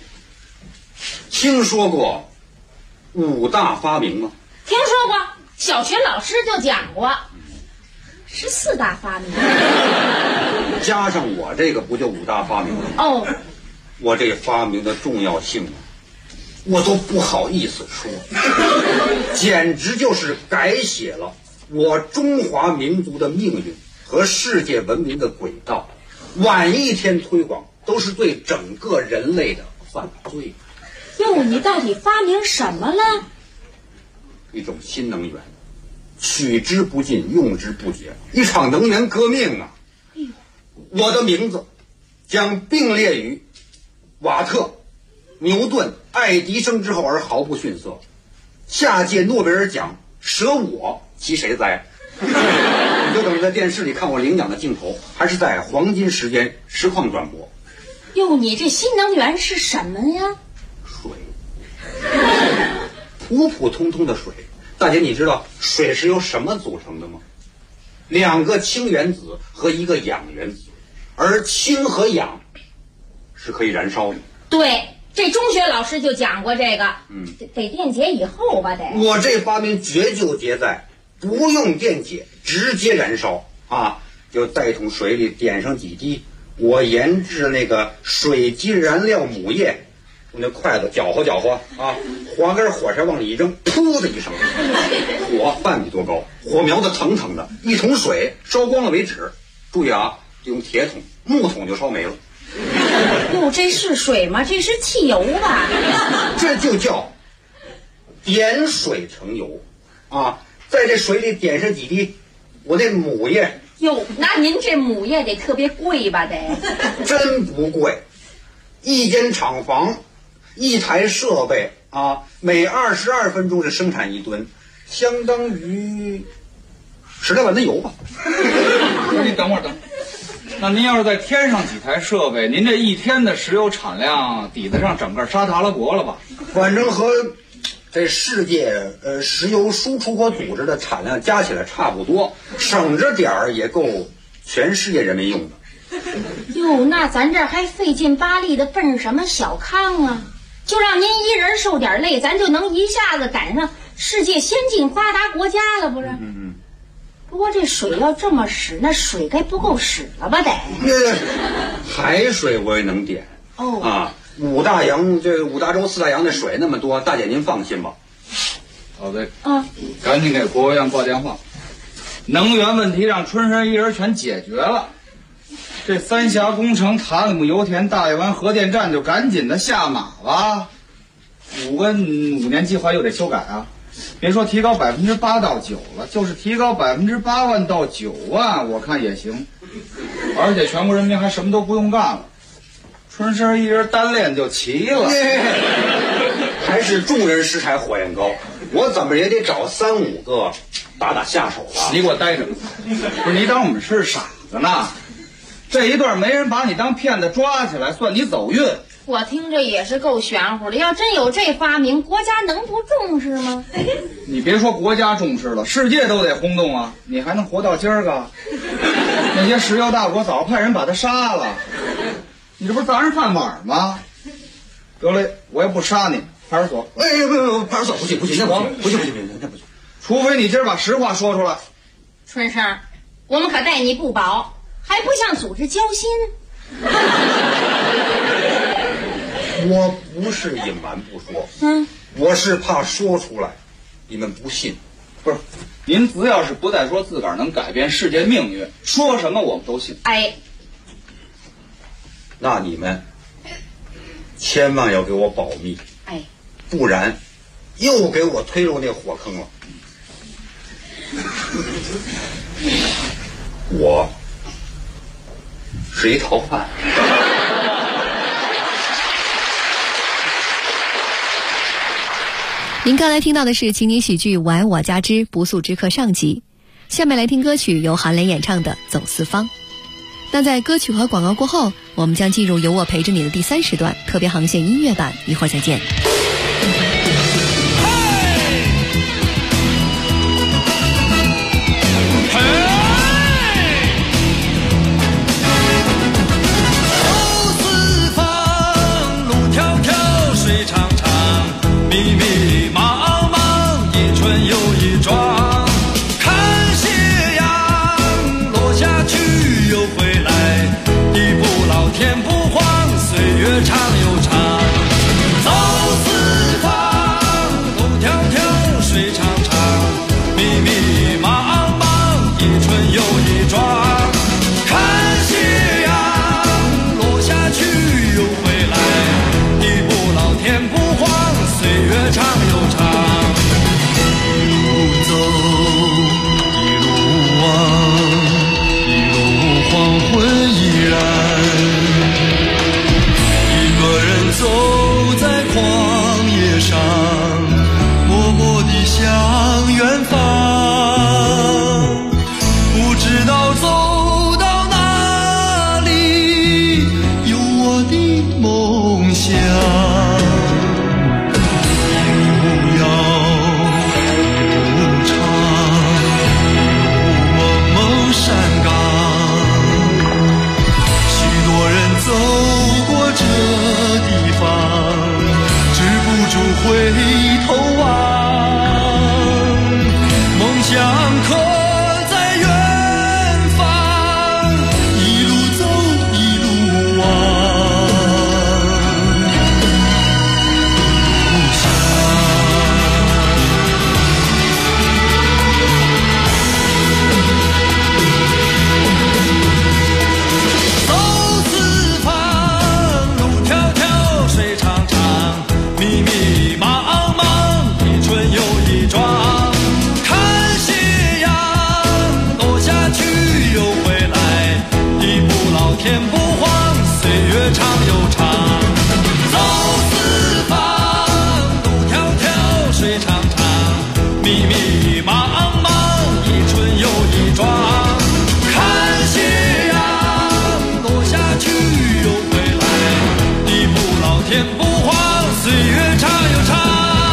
听说过5大发明吗？ 听说过，小学老师就讲过。14大发明。 加上我这个不就5大发明了吗？ 哦。 我这发明的重要性啊，我都不好意思说，简直就是改写了我中华民族的命运和世界文明的轨道。晚一天推广，都是对整个人类的犯罪。 哟，你到底发明什么了？ 一种新能源，取之不尽，用之不竭，一场能源革命啊！我的名字将并列于瓦特、牛顿、爱迪生之后而毫不逊色。下届诺贝尔奖舍我其谁哉？你就等着在电视里看我领奖的镜头，还是在黄金时间实况转播。 哟，你这新能源是什么呀？ 水，普普通通的水。大姐，你知道水是由什么组成的吗？2个氢原子和1个氧原子，而氢和氧是可以燃烧的。 对，这中学老师就讲过这个。得电解以后吧，得。 我这发明绝就结在不用电解，直接燃烧啊！就在一桶水里点上几滴我研制那个水基燃料母液，用那筷子搅和搅和啊，划根火柴往里一扔，噗的一声，火半米多高，火苗子腾腾的，一桶水烧光了为止。注意啊，用铁桶，木桶就烧没了。 哟，这是水吗？这是汽油吧？ 这就叫点水成油啊！在这水里点上几滴我那母液。 哟，那您这母液得特别贵吧？得。 真不贵，一间厂房一台设备啊，每22分钟是生产1吨，相当于10来万吨油吧。 你等会儿。那您要是在添上几台设备，您这一天的石油产量抵得上整个沙特阿拉伯了吧？ 反正和这世界石油输出国组织的产量加起来差不多，省着点儿也够全世界人民用的。 哟，那咱这还费劲巴力的奔什么小康啊？就让您一人受点累，咱就能一下子赶上世界先进发达国家了，不是？不过这水要这么使，那水该不够使了吧？得。 海水我也能点。啊，5大洋这5大洲4大洋的水那么多，大姐您放心吧。 好的。赶紧给国务院挂电话，能源问题让春山一人全解决了。这三峡工程、塔里木油田、大冶湾核电站就赶紧的下马吧。5年计划又得修改啊。别说提高8%到9%了，就是提高8万到9万，我看也行。而且全国人民还什么都不用干了，春生一人单练就齐了。 还是众人拾柴火焰高，我怎么也得找3、5个打下手吧。 你给我待着，不是你当我们是傻子呢？这一段没人把你当骗子抓起来，算你走运。 我听着也是够玄乎的，要真有这发明，国家能不重视吗？ 你别说国家重视了，世界都得轰动啊！你还能活到今儿个？那些石油大国早派人把他杀了，你这不是砸人饭碗吗？得嘞，我也不杀你，派出所。 不，派出所不行，那不行，那不行。 除非你今儿把实话说出来。 春生，我们可待你不薄，还不向组织交心。 我不是隐瞒不说，我是怕说出来你们不信。 不是，您只要是不再说自个儿能改变世界命运，说什么我们都信。 那你们千万要给我保密，不然又给我推入那火坑了。我是一逃犯。 您刚才听到的是情景喜剧《我爱我家之不速之客》上集，下面来听歌曲由韩磊演唱的《走四方》。那在歌曲和广告过后，我们将进入由我陪着你的第3时段特别航线音乐版，一会儿再见。 知道走到哪里有我的梦想。路遥路长，路蒙蒙山岗，许多人走过这地方，止不住回头望。梦想刻在远方，一路走一路望。故乡走四方，路迢迢水长长，密密茫茫，一春又一庄。天不慌，岁月长又长。走四方，路迢迢水长长，密密茫茫，一春又一庄。看斜阳落下去又回来，地不老天不慌，岁月长又长。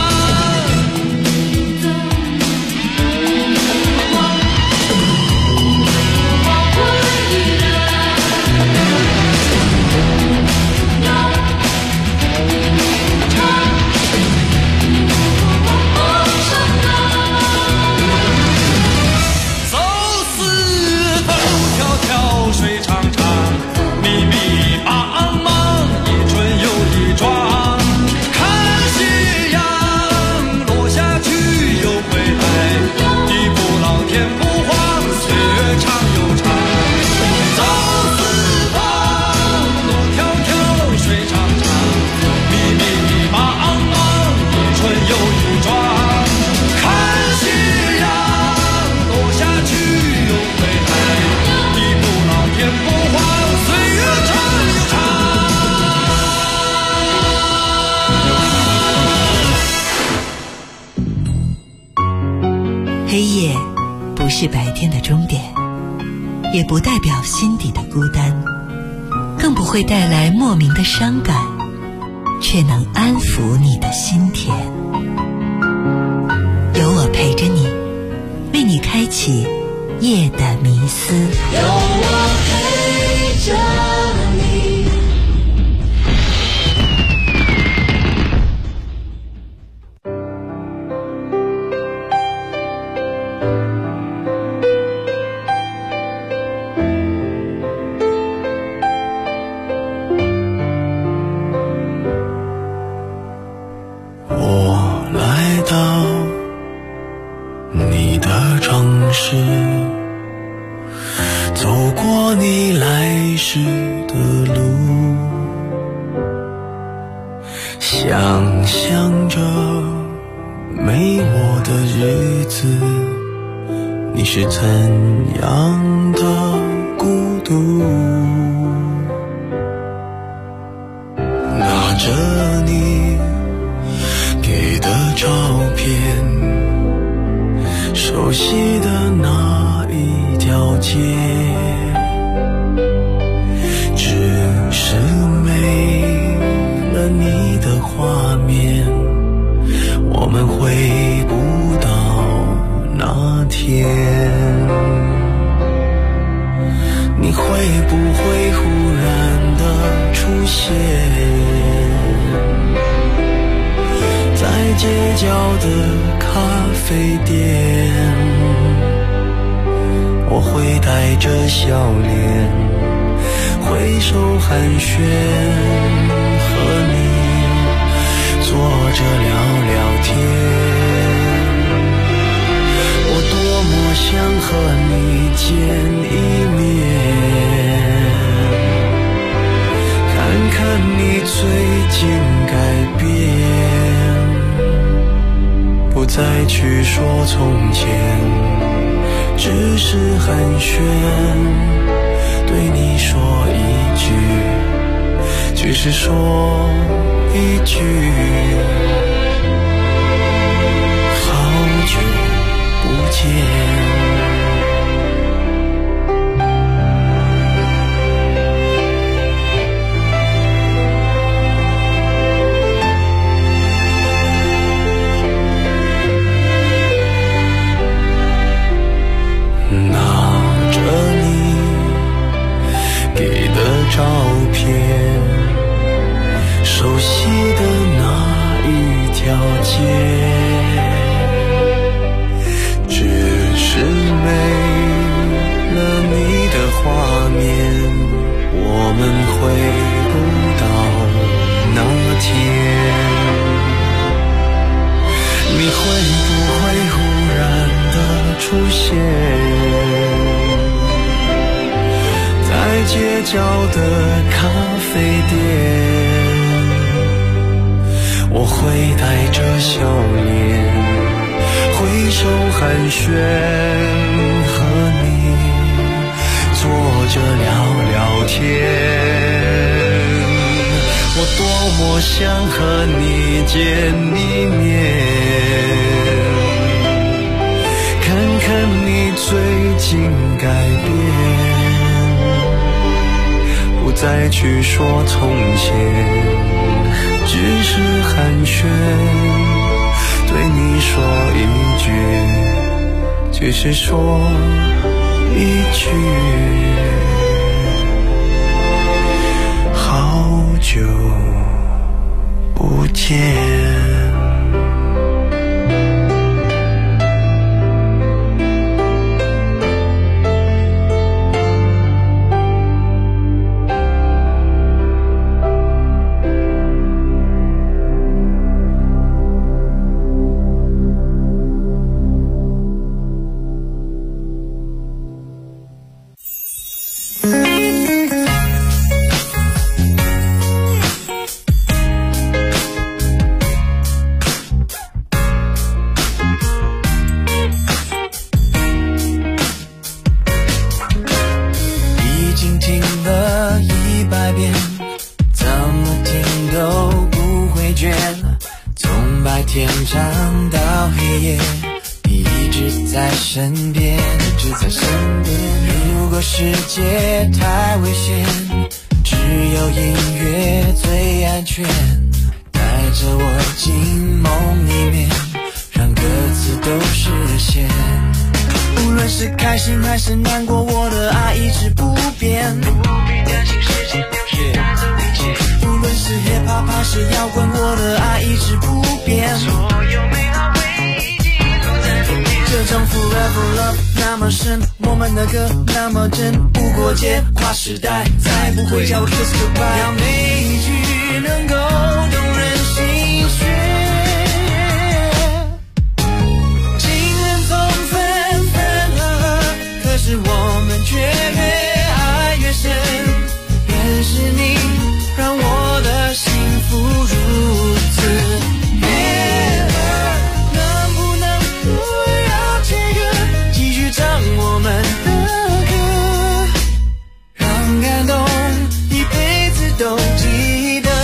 黑夜不是白天的终点，也不代表心底的孤单，更不会带来莫名的伤感，却能安抚你的心田。有我陪着你，为你开启夜的迷思。 有我陪着你。 走过你来时的路，想象着没我的日子，你是怎样的孤独。拿着你给的照片，熟悉的那一条街，只是没了你的画面，我们回不到那天。你会不会忽然的出现在街角的咖啡店？我会带着笑脸挥手寒暄，和你坐着聊聊天。我多么想和你见一面，看看你最近改变，不再去说从前，只是寒暄，对你说一句，只是说一句，好久不见。 照片，熟悉的那一条街，只是没了你的画面，我们回不到那天。你会不会忽然的出现在街角的咖啡店？我会带着笑脸挥手寒暄，和你坐着聊聊天。我多么想和你见一面，看看你最近改变，不再去说从前，只是寒暄，对你说一句，只是说一句，好久不见。世界太危险，只有音乐最安全，带着我进梦里面，让歌词都实现。无论是开心还是难过，我的爱一直不变，不必担心时间流逝带走一切。无论是 hip hop 还是摇滚，我的爱一直不变，所有美好回忆记录在封面。这种 forever love 那么深，我们的歌那么真，不过界跨时代，再不会叫我 kiss goodbye。要每一句能够动人心弦，情人总分分合合，可是我们却越爱越深。认识你让我的幸福如此。我们的歌，让感动一辈子都记得。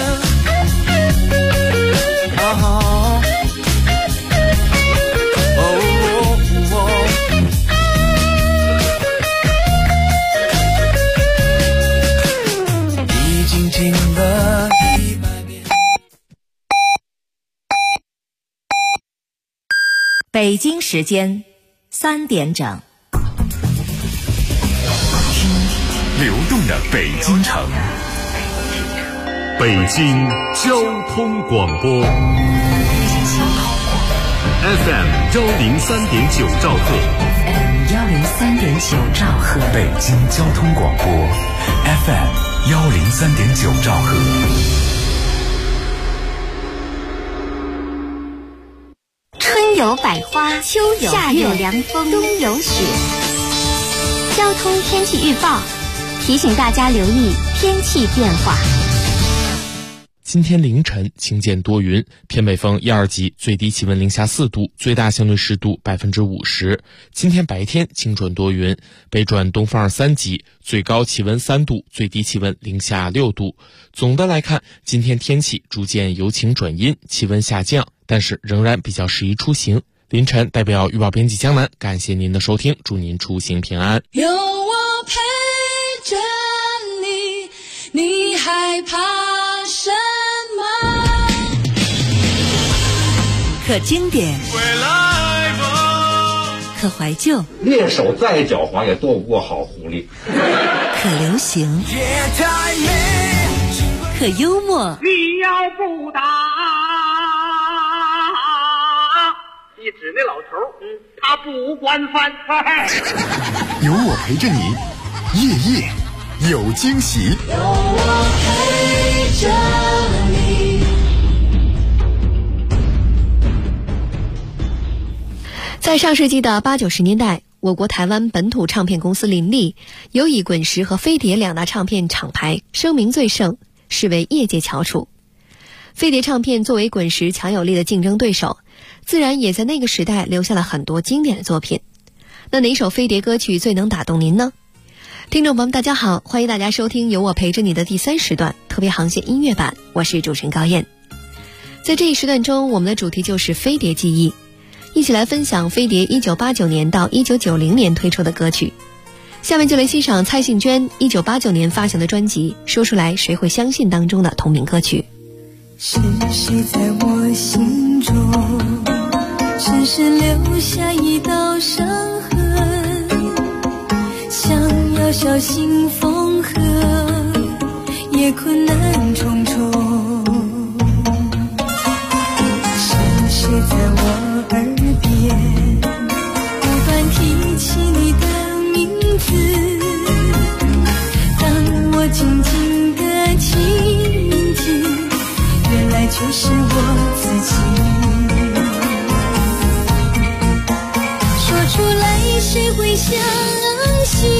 已经听了100遍。 北京时间3点整。 流动的北京城，北京交通广播 FM 103.9兆赫， 103.9兆赫， 北京交通广播 FM 103.9兆赫。 春有百花，秋有夏有凉风，冬有雪。交通天气预报提醒大家留意天气变化。 今天凌晨晴间多云，偏北风1、2级，最低气温零下4度，最大相对湿度50%。今天白天晴转多云，北转东风2、3级，最高气温3度，最低气温零下6度。总的来看，今天天气逐渐由晴转阴，气温下降，但是仍然比较适宜出行。凌晨代表预报编辑江南，感谢您的收听，祝您出行平安。 有我陪着你，你害怕什么？ 可经典，可怀旧， 猎手再狡猾也斗不过好狐狸。 可流行，可幽默。 你要不打，你指那老头，他不管饭。 有我陪着你，夜夜有惊喜。 有我陪着你。 在上世纪的80、90年代，我国台湾本土唱片公司林立有以滚石和飞碟两大唱片厂牌声名最盛，视为业界翘楚。飞碟唱片作为滚石强有力的竞争对手，自然也在那个时代留下了很多经典的作品。那哪首飞碟歌曲最能打动您呢？听众朋友们大家好，欢迎大家收听由我陪着你的第3时段特别航线音乐版，我是主持人高燕。在这一时段中，我们的主题就是飞碟记忆，一起来分享飞碟1989年到1990年推出的歌曲。下面就来欣赏蔡幸娟1989年发行的专辑《说出来谁会相信》当中的同名歌曲。 是谁在我心中深深留下一道伤痕，想要小心缝合也困难重重。是谁在我耳边不断提起你的名字，当我静静地倾听，原来就是我自己。说出来谁会相信，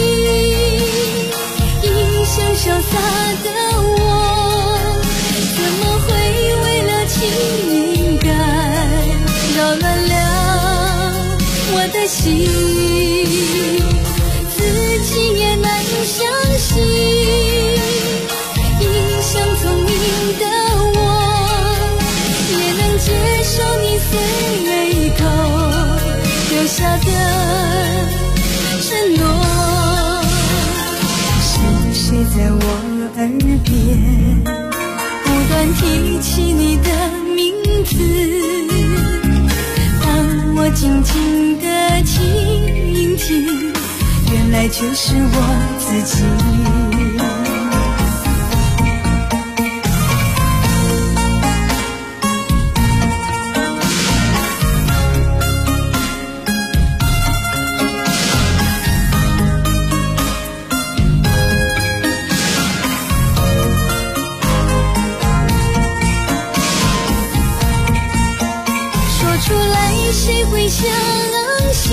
一向潇洒的我，怎么会为了情敏感扰乱了我的心，自己也难相信，一向聪明的我也能接受你随口留下的承诺。是谁在我耳边不断提起你的名字，当我静静地倾听，原来就是我自己。谁会相信，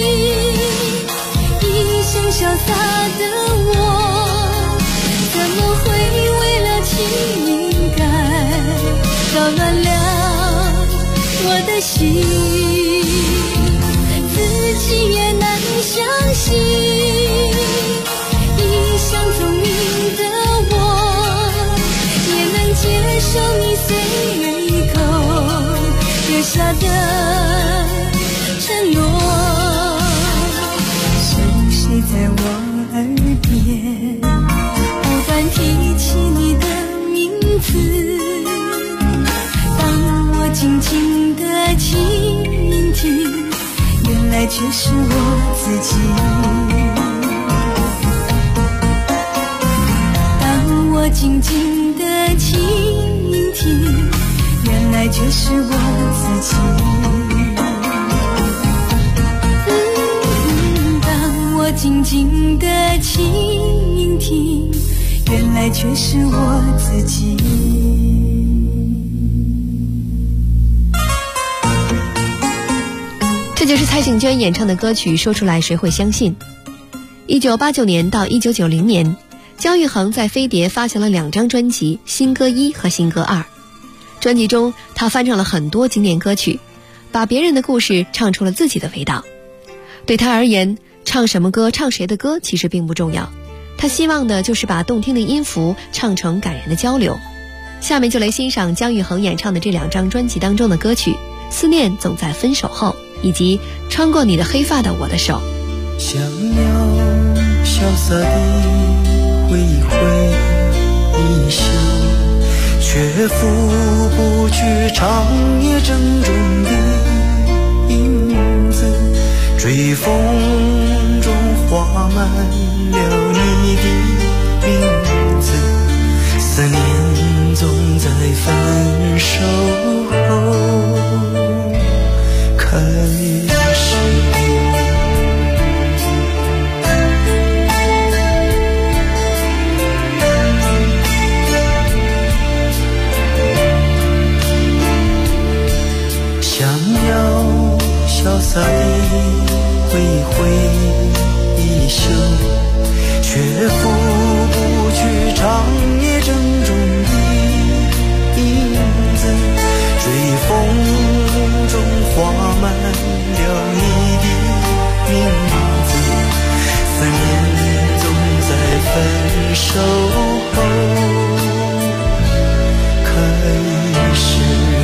一向潇洒的我，怎么会为了情敏感扰乱了我的心，自己也难相信，一向聪明的我也能接受你随口留下的承诺。是谁在我耳边不断提起你的名字，当我静静地倾听，原来就是我自己。当我静静地倾听，原来就是我自己。静静地倾听，原来却是我自己。 这就是蔡幸娟演唱的歌曲《说出来谁会相信》。1989年到1990年，姜育恒在飞碟发行了2张专辑《新歌1》和《新歌2》。专辑中，他翻唱了很多经典歌曲，把别人的故事唱出了自己的味道。对他而言，唱什么歌唱谁的歌其实并不重要，他希望的就是把动听的音符唱成感人的交流。下面就来欣赏姜育恒演唱的这2张专辑当中的歌曲《思念总在分手后》以及《穿过你的黑发的我的手》。 想要潇洒地挥一挥衣袖，却拂不去长夜正中的影子，追风中画满了你的长夜正中的影子，追风中画满了你的名字。3年总在分手后开始，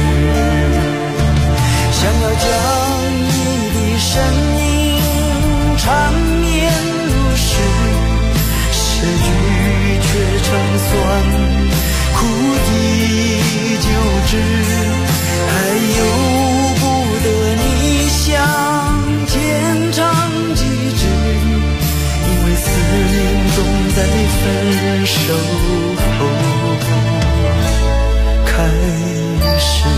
想要将你的身影缠绵入诗，诗句却成酸苦的酒汁，还由不得你向前唱几支，因为思念总在分手后开始。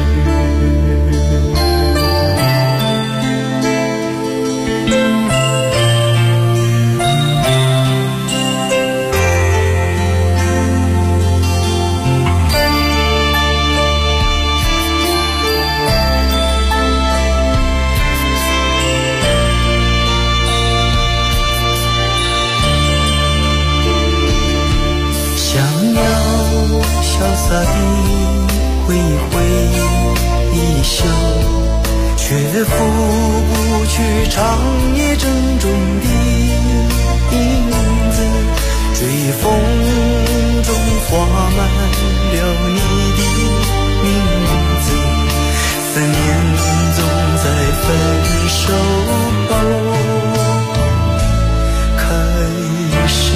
潇洒地挥一挥衣袖，却拂不去长夜正中的影子，追风中画满了你的名字。思念总在分手后开始，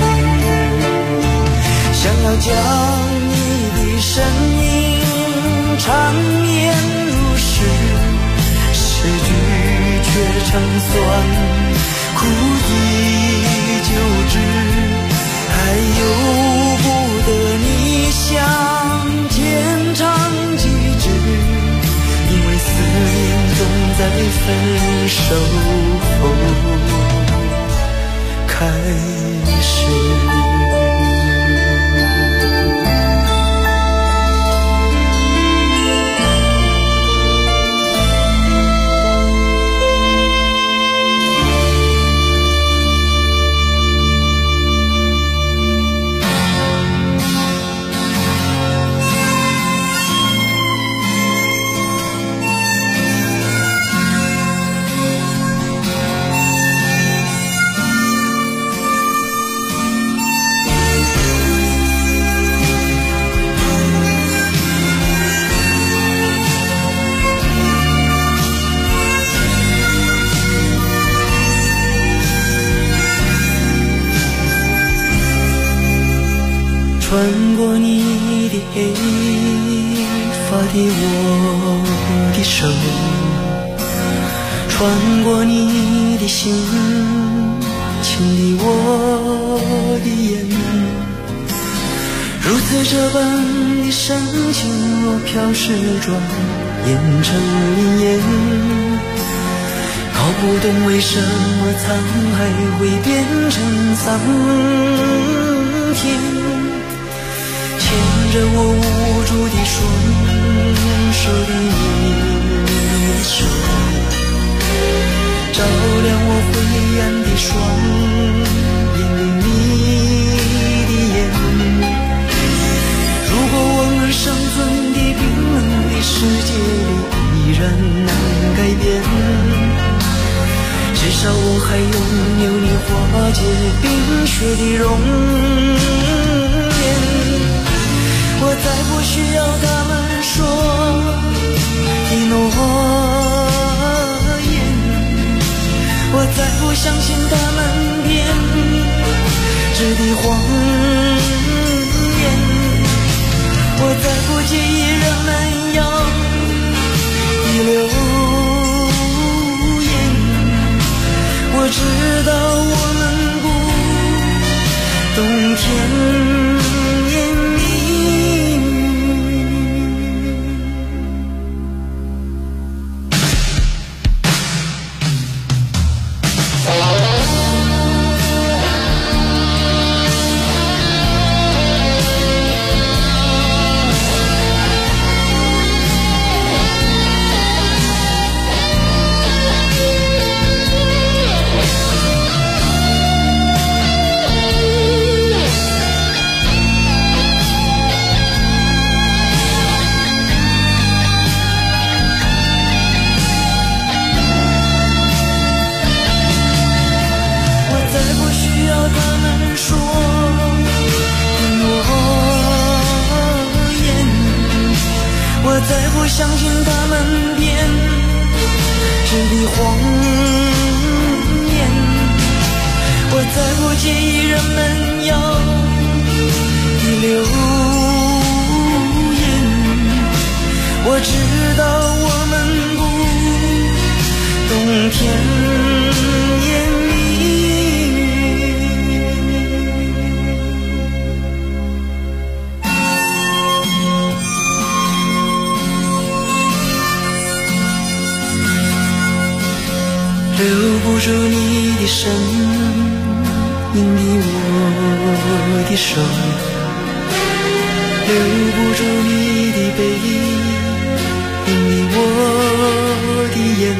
想要将身影缠绵如诗，诗句却成酸苦的酒汁，还由不得你向前唱几支，因为思念总在分手后开始。穿过你的黑发的我的手，穿过你的心亲的我的眼，如此这般的深情，若飘逝转眼成云烟，搞不懂为什么沧海会变成桑田，牵着我无助的双手的你的手，照亮我灰暗的双眼的你的眼。如果我们生存的冰冷的世界里依然难改变，至少我还拥有你化解冰雪的容颜。我再不需要他们说的诺言，我再不相信他们编织的谎言，我再不介意人们要的流言，我知道我们不懂甜言蜜相信他们编织的谎言，我再不介意人们要的流言，我知道我们不懂甜言蜜语，留不住你的身影的我的手，留不住你的背影的我的眼，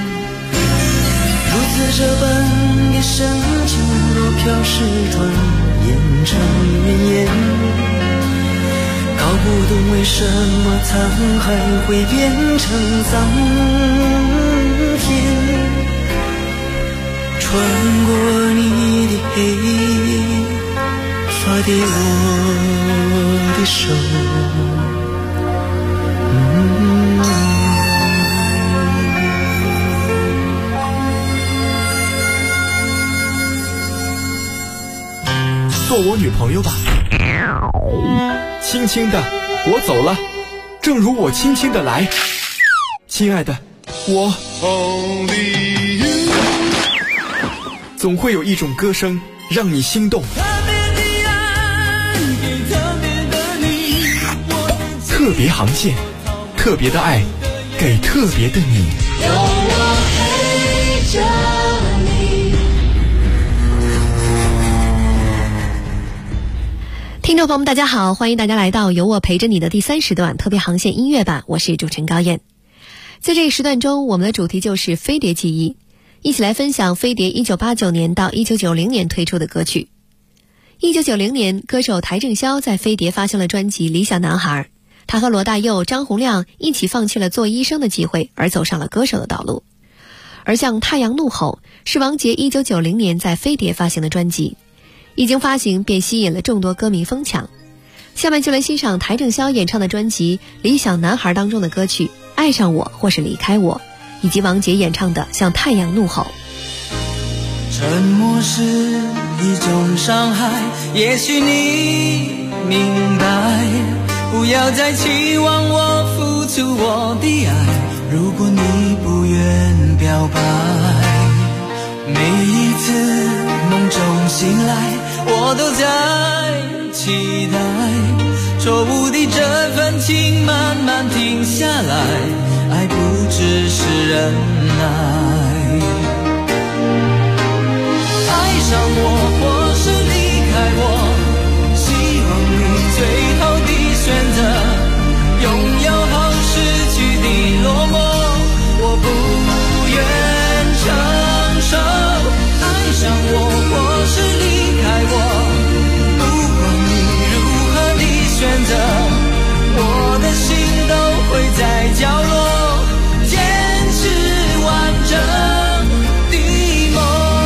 如此这般的深情，若飘逝转眼成云烟，搞不懂为什么沧海会变成桑田，穿过你的黑发的我的手， 做我女朋友吧。轻轻的我走了，正如我轻轻的来。亲爱的，我总会有一种歌声让你心动，特别航线，特别的爱，给特别的你。 有我陪着你。 听众朋友们大家好，欢迎大家来到有我陪着你的第3时段特别航线音乐版，我是主持人高燕。在这一时段中，我们的主题就是飞碟记忆，一起来分享飞碟1989年到1990年推出的歌曲。1990年，歌手邰正宵在飞碟发行了专辑《理想男孩》，他和罗大佑、张洪量一起放弃了做医生的机会，而走上了歌手的道路。而像《太阳怒吼》是王杰1990年在飞碟发行的专辑，一经发行便吸引了众多歌迷疯抢。下面就来欣赏邰正宵演唱的专辑《理想男孩》当中的歌曲《爱上我或是离开我》，以及王杰演唱的《像太阳怒吼》。 沉默是一种伤害，也许你明白，不要再期望我付出我的爱，如果你不愿表白。每一次梦中醒来，我都在期待，错误的这份情慢慢停下来，爱不只是忍耐。爱上我或是离开我，希望你最后的选择，拥有后失去的落寞，我不愿承受。爱上我或是离开我，不管你如何的选择，我的心都会在角落坚持完整的梦。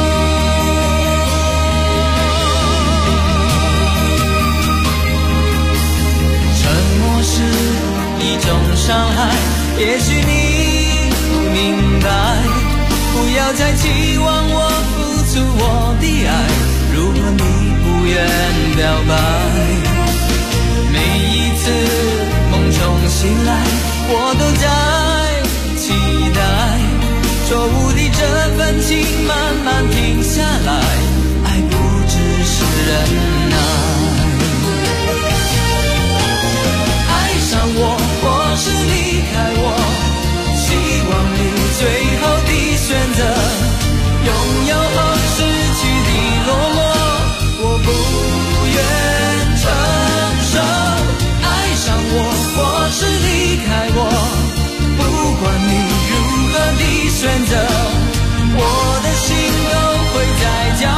沉默是一种伤害，也许你不明白，不要再期望我付出我的爱，如果你不愿表白。每一次梦中醒来，我都在期待，错误的这份情慢慢停下来，爱不只是忍耐。爱上我或是离开我，希望你最后的选择，拥有后失去的落寞，我不愿承受。爱上我或是离开我，不管你如何的选择，我的心都会在角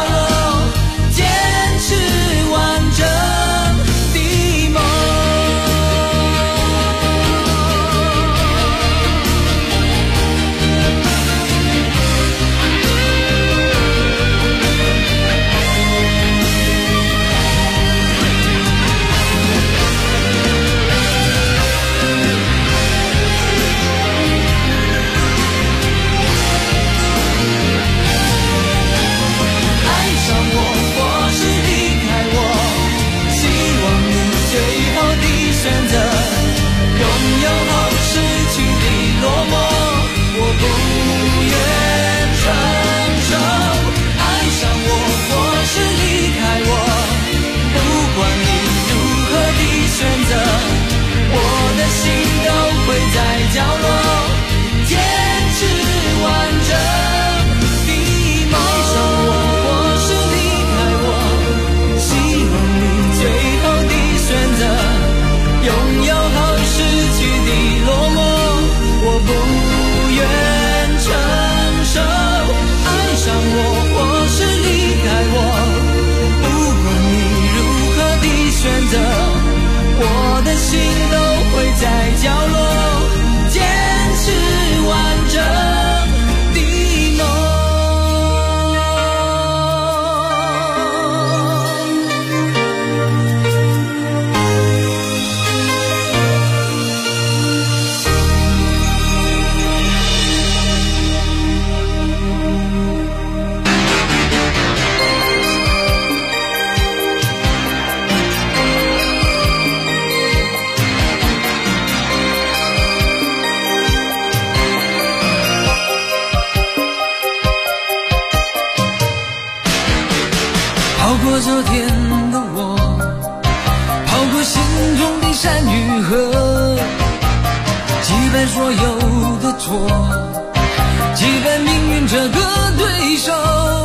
的我，跑过心中的山与河，击败所有的错，击败命运这个对手。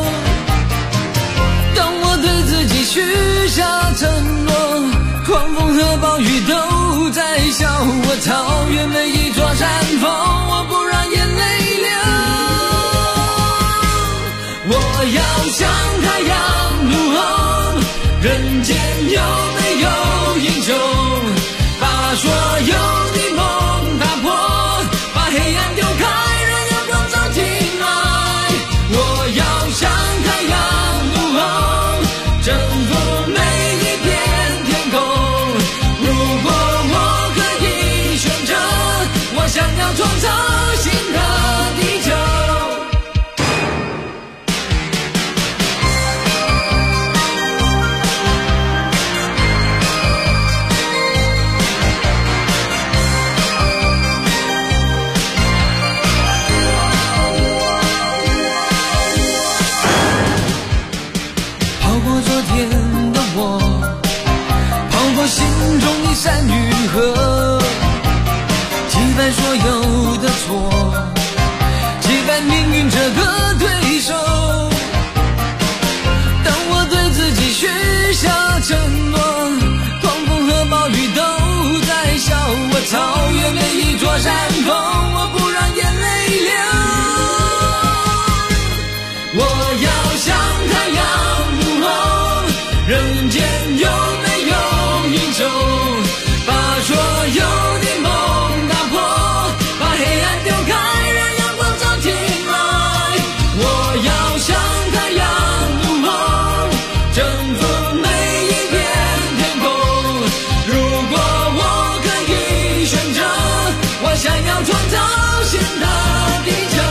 当我对自己许下承诺，狂风和暴雨都在笑我，超越每一座山峰，我不让眼泪流。我要像太阳怒吼，人间有没有英雄，把所有的梦打破，把黑暗丢开，让阳光照进来。我要像太阳怒吼，征服每一片天空。如果我可以选择，我想要创造新的地球。心中的山与河，击败所有的错，击败命运这个对手。当我对自己许下承诺，狂风和暴雨都在笑我，超越每一座山峰，我不让眼泪流。我要像太阳怒吼，人间有没有英雄，把所有的梦打破，把黑暗丢开，让阳光照进来。我要像太阳怒吼，征服每一片天空。如果我可以选择，我想要创造新的地球。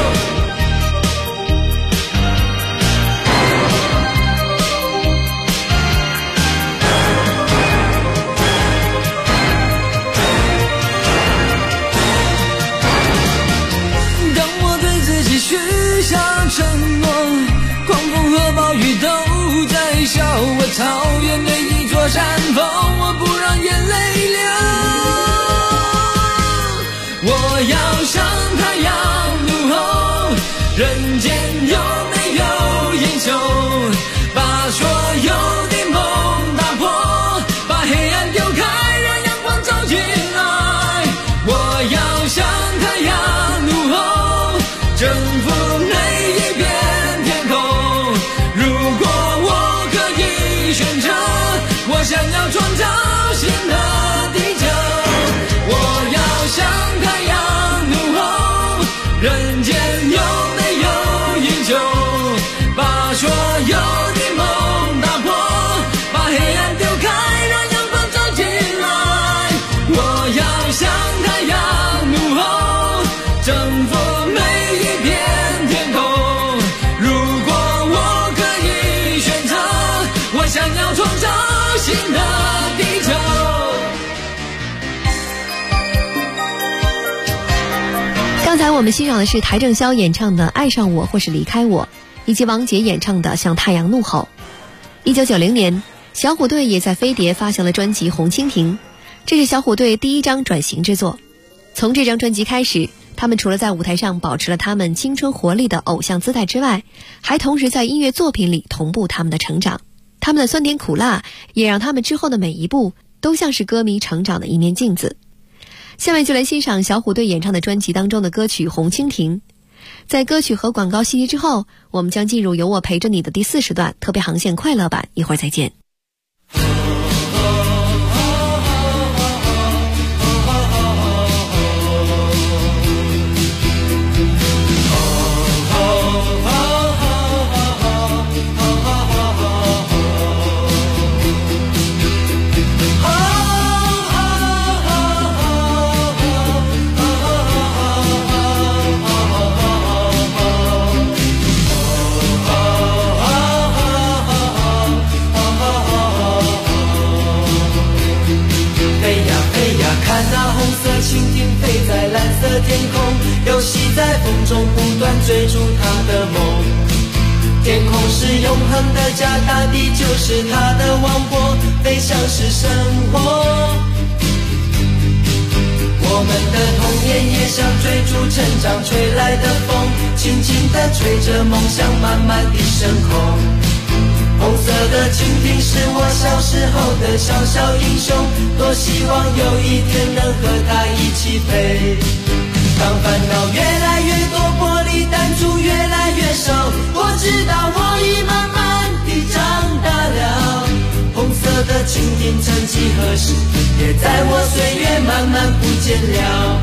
承诺，狂风和暴雨都在笑我，超越每一座山峰，我不让眼泪流。我要像太阳怒吼，人间有没有英雄，把所有的梦打破，把黑暗丢开，让阳光照进来。我要像太阳怒吼，征服每一片天空。如果我可以选择，我想要创造新的地球。我要像太阳怒吼，人间有没有英雄，把所有的梦打破，把黑暗丢开，让阳光照进来。我要像太阳怒吼，征服每一片天空。如果我可以选择，我想要创造新的地球。 刚才我们欣赏的是邰正宵演唱的《爱上我或是离开我》，以及王杰演唱的《向太阳怒吼》。1990年，小虎队也在飞碟发行了专辑《红蜻蜓》，这是小虎队第一张转型之作。从这张专辑开始，他们除了在舞台上保持了他们青春活力的偶像姿态之外，还同时在音乐作品里同步他们的成长。他们的酸甜苦辣也让他们之后的每一步都像是歌迷成长的一面镜子。下面就来欣赏小虎队演唱的专辑当中的歌曲《红蜻蜓》。在歌曲和广告信息之后，我们将进入有我陪着你的第4时段特别航线快乐版，一会儿再见。 天空，游戏在风中不断追逐他的梦。 天空是永恒的家，大地就是他的王国，飞翔是生活。我们的童年也像追逐成长吹来的风，轻轻地吹着梦想慢慢地升空。红色的蜻蜓是我小时候的小小英雄，多希望有一天能和它一起飞。当烦恼越来越多，玻璃弹珠越来越少，我知道我已慢慢地长大了。红色的蜻蜓曾几何时，也在我岁月慢慢不见了。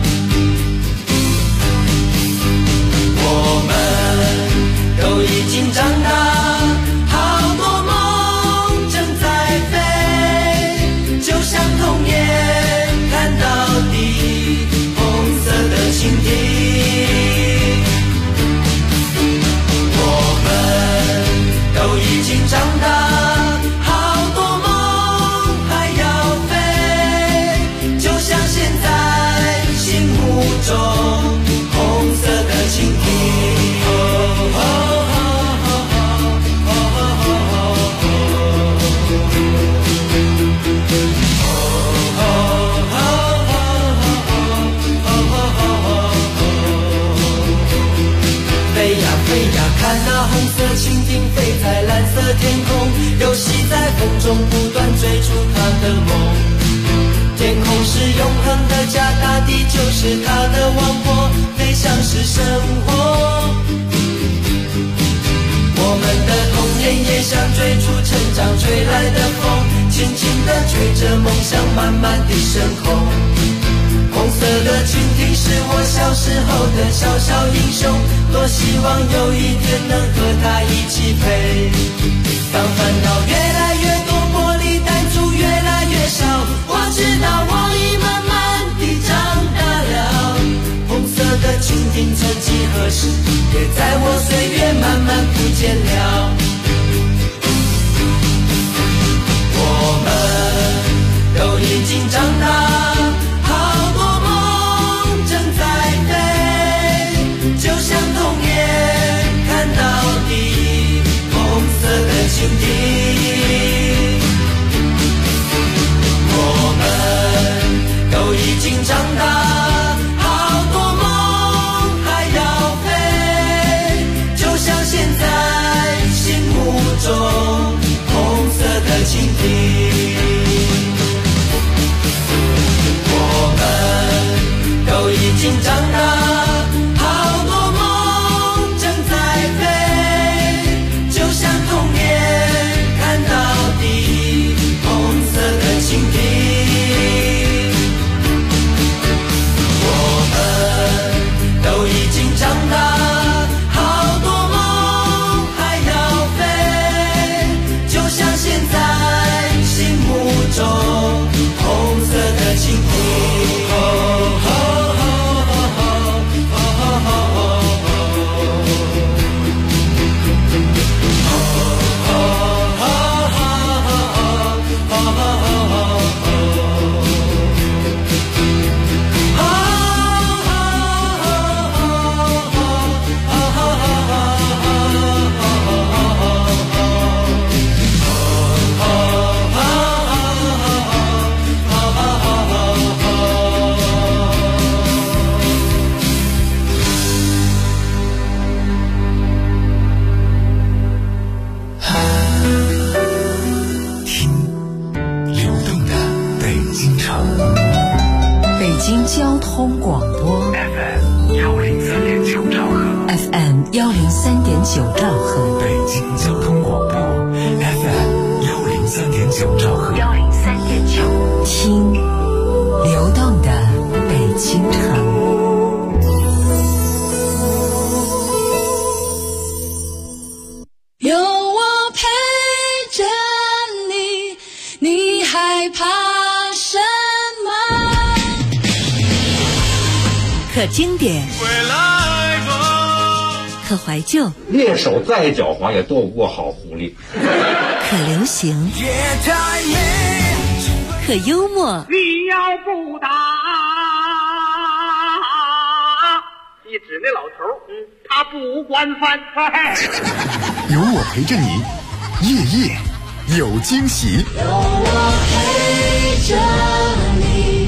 我们都已经长大，好多梦正在飞，就像童年看到底红色的蜻蜓。我们都已经长大，中红色的蜻蜓，飞呀飞呀，看那红色蜻蜓飞在蓝色天空，游戏在风中不断追逐它的梦。天空是永恒的家，大地就是它的王国，飞翔是生活。我们的童年也像追逐成长吹来的风，轻轻地吹着梦想慢慢地升空。红色的蜻蜓是我小时候的小小英雄，多希望有一天能和它一起飞。当烦恼越来越多，玻璃弹珠越来越少，我知道我已慢慢地长大了。红色的蜻蜓曾几何时，也在我岁月慢慢不见了。我们都已经长大，好多梦正在飞，就像童年看到底红色的蜻蜓。都已经长大，好多梦还要飞，就像现在心目中红色的蜻蜓。我们都已经长大，好多梦正在飞，就像童年看到底红色的蜻蜓。都已经长大，好多梦还要飞，就像现在心目中红色的蜻蜓。 交通广播 FM 103.9兆赫 FM 103.9兆赫， 北京交通广播 FM 103.9兆赫 103.9，听流动的北京城。 有我陪着你，你害怕什么？ 可经典，可怀旧， 猎手再狡猾也斗不过好狐狸。 可流行，可幽默。 你要不打，你指那老头，他不管饭。 有我陪着你，夜夜有惊喜。 有我陪着你。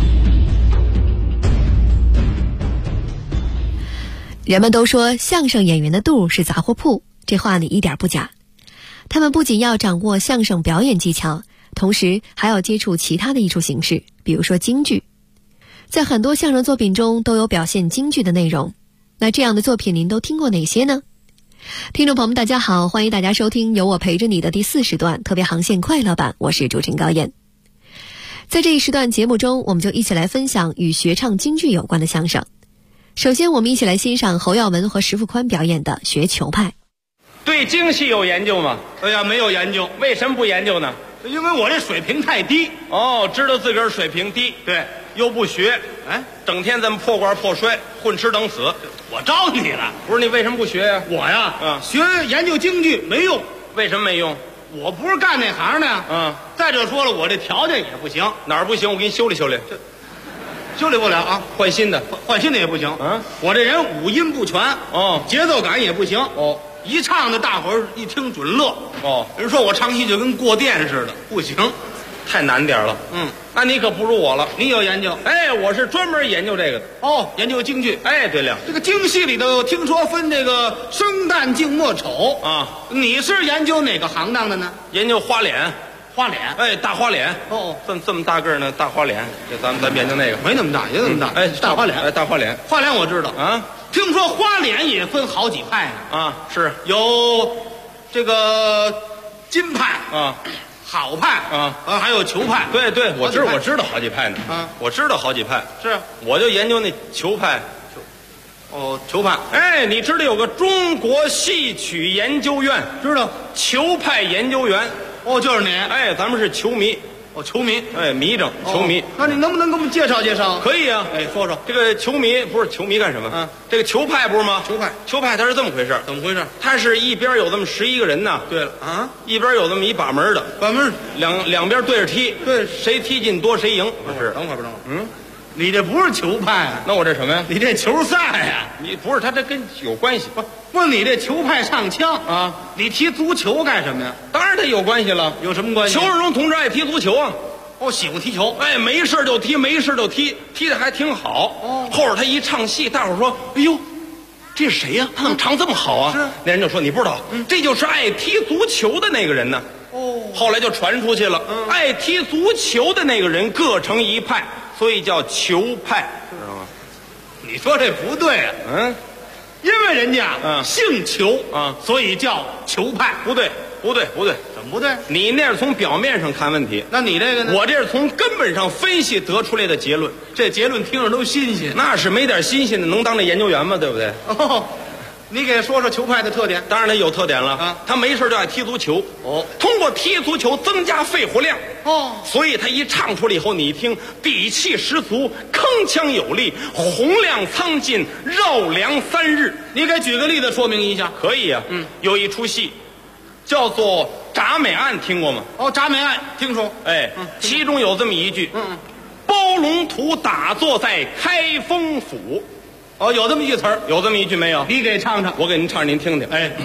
人们都说相声演员的肚是杂货铺，这话你一点不假。他们不仅要掌握相声表演技巧，同时还要接触其他的艺术形式，比如说京剧。在很多相声作品中都有表现京剧的内容，那这样的作品您都听过哪些呢？听众朋友们大家好，欢迎大家收听有我陪着你的第4时段特别航线快乐版，我是主持人高燕。在这一时段节目中，我们就一起来分享与学唱京剧有关的相声。首先我们一起来欣赏侯耀文和石富宽表演的学球派。 对京戏有研究吗？ 哎呀，没有研究。 为什么不研究呢？ 因为我这水平太低。 哦，知道自个儿水平低， 对， 又不学， 哎， 整天这么破罐破摔，混吃等死。 我招你了。 不是，你为什么不学呀？ 我呀，学研究京剧没用。 为什么没用？ 我不是干那行的。再者说了，我这条件也不行。 哪儿不行？我给你修理修理。 修理不了啊， 换新的， 换新的也不行。我这人五音不全，节奏感也不行。一唱的大伙儿一听准乐。人说我唱戏就跟过电似的，不行， 太难点了。那你可不如我了， 你有研究。 哎，我是专门研究这个的。 研究京剧。 哎，对了， 这个京戏里头听说分这个生旦净末丑啊， 你是研究哪个行当的呢？ 研究花脸。 花脸， 哎，大花脸，这么大个儿呢，大花脸，这咱研究那个， 没那么大，也那么大， 哎， 大花脸， 哎，大花脸， 花脸我知道啊。 听说花脸也分好几派呢， 啊，是有这个金派啊， 好派啊， 还有球派。 对对，我知道好几派呢， 啊， 我知道好几派， 是， 我就研究那球派。 球派， 哎，你知道有个中国戏曲研究院？ 知道， 球派研究员。 就是你。 哎，咱们是球迷。 球迷。 哎，迷症，球迷。 那你能不能给我们介绍介绍？ 可以啊。 哎，说说这个球迷不是球迷干什么？这个球派不是吗？球派它是这么回事。 怎么回事？ 它是一边有这么11个人呢。 对了啊， 一边有这么一把门的。 把门两边对着踢。 对， 谁踢进多谁赢。不是。 等会儿。你这不是球派啊？ 那我这什么呀？ 你这球赛呀？ 你不是，他这跟有关系。 不，你这球派唱腔啊？ 你踢足球干什么呀？ 当然他有关系了。 有什么关系？ 裘世荣同志爱踢足球啊。 喜欢踢球。 哎，没事就踢，没事就踢，踢得还挺好。后边他一唱戏，大伙说：“哎呦，这是谁呀？他怎么唱这么好啊？” 是。 那人就说：“你不知道，这就是爱踢足球的那个人呢。”后来就传出去了。爱踢足球的那个人各成一派。所以叫球派，知道吗？ 你说这不对啊。因为人家姓裘啊， 所以叫球派。 不对。 怎么不对？ 你那是从表面上看问题， 那你这个呢？ 我这是从根本上分析得出来的结论。 这结论听着都新鲜。 那是没点新鲜的，能当这研究员吗？对不对？ 你给说说球派的特点。 当然他有特点了啊，他没事就爱踢足球。通过踢足球增加肺活量。所以他一唱出来以后，你一听底气十足，铿锵有力，洪亮苍劲，绕梁3日。 你给举个例子说明一下。 可以啊。有一出戏叫做《铡美案》，听过吗？ 铡美案听说。 哎，其中有这么一句：包龙图打坐在开封府。 有这么一句词儿， 有这么一句没有？ 你给唱唱， 我给您唱，您听听。 哎，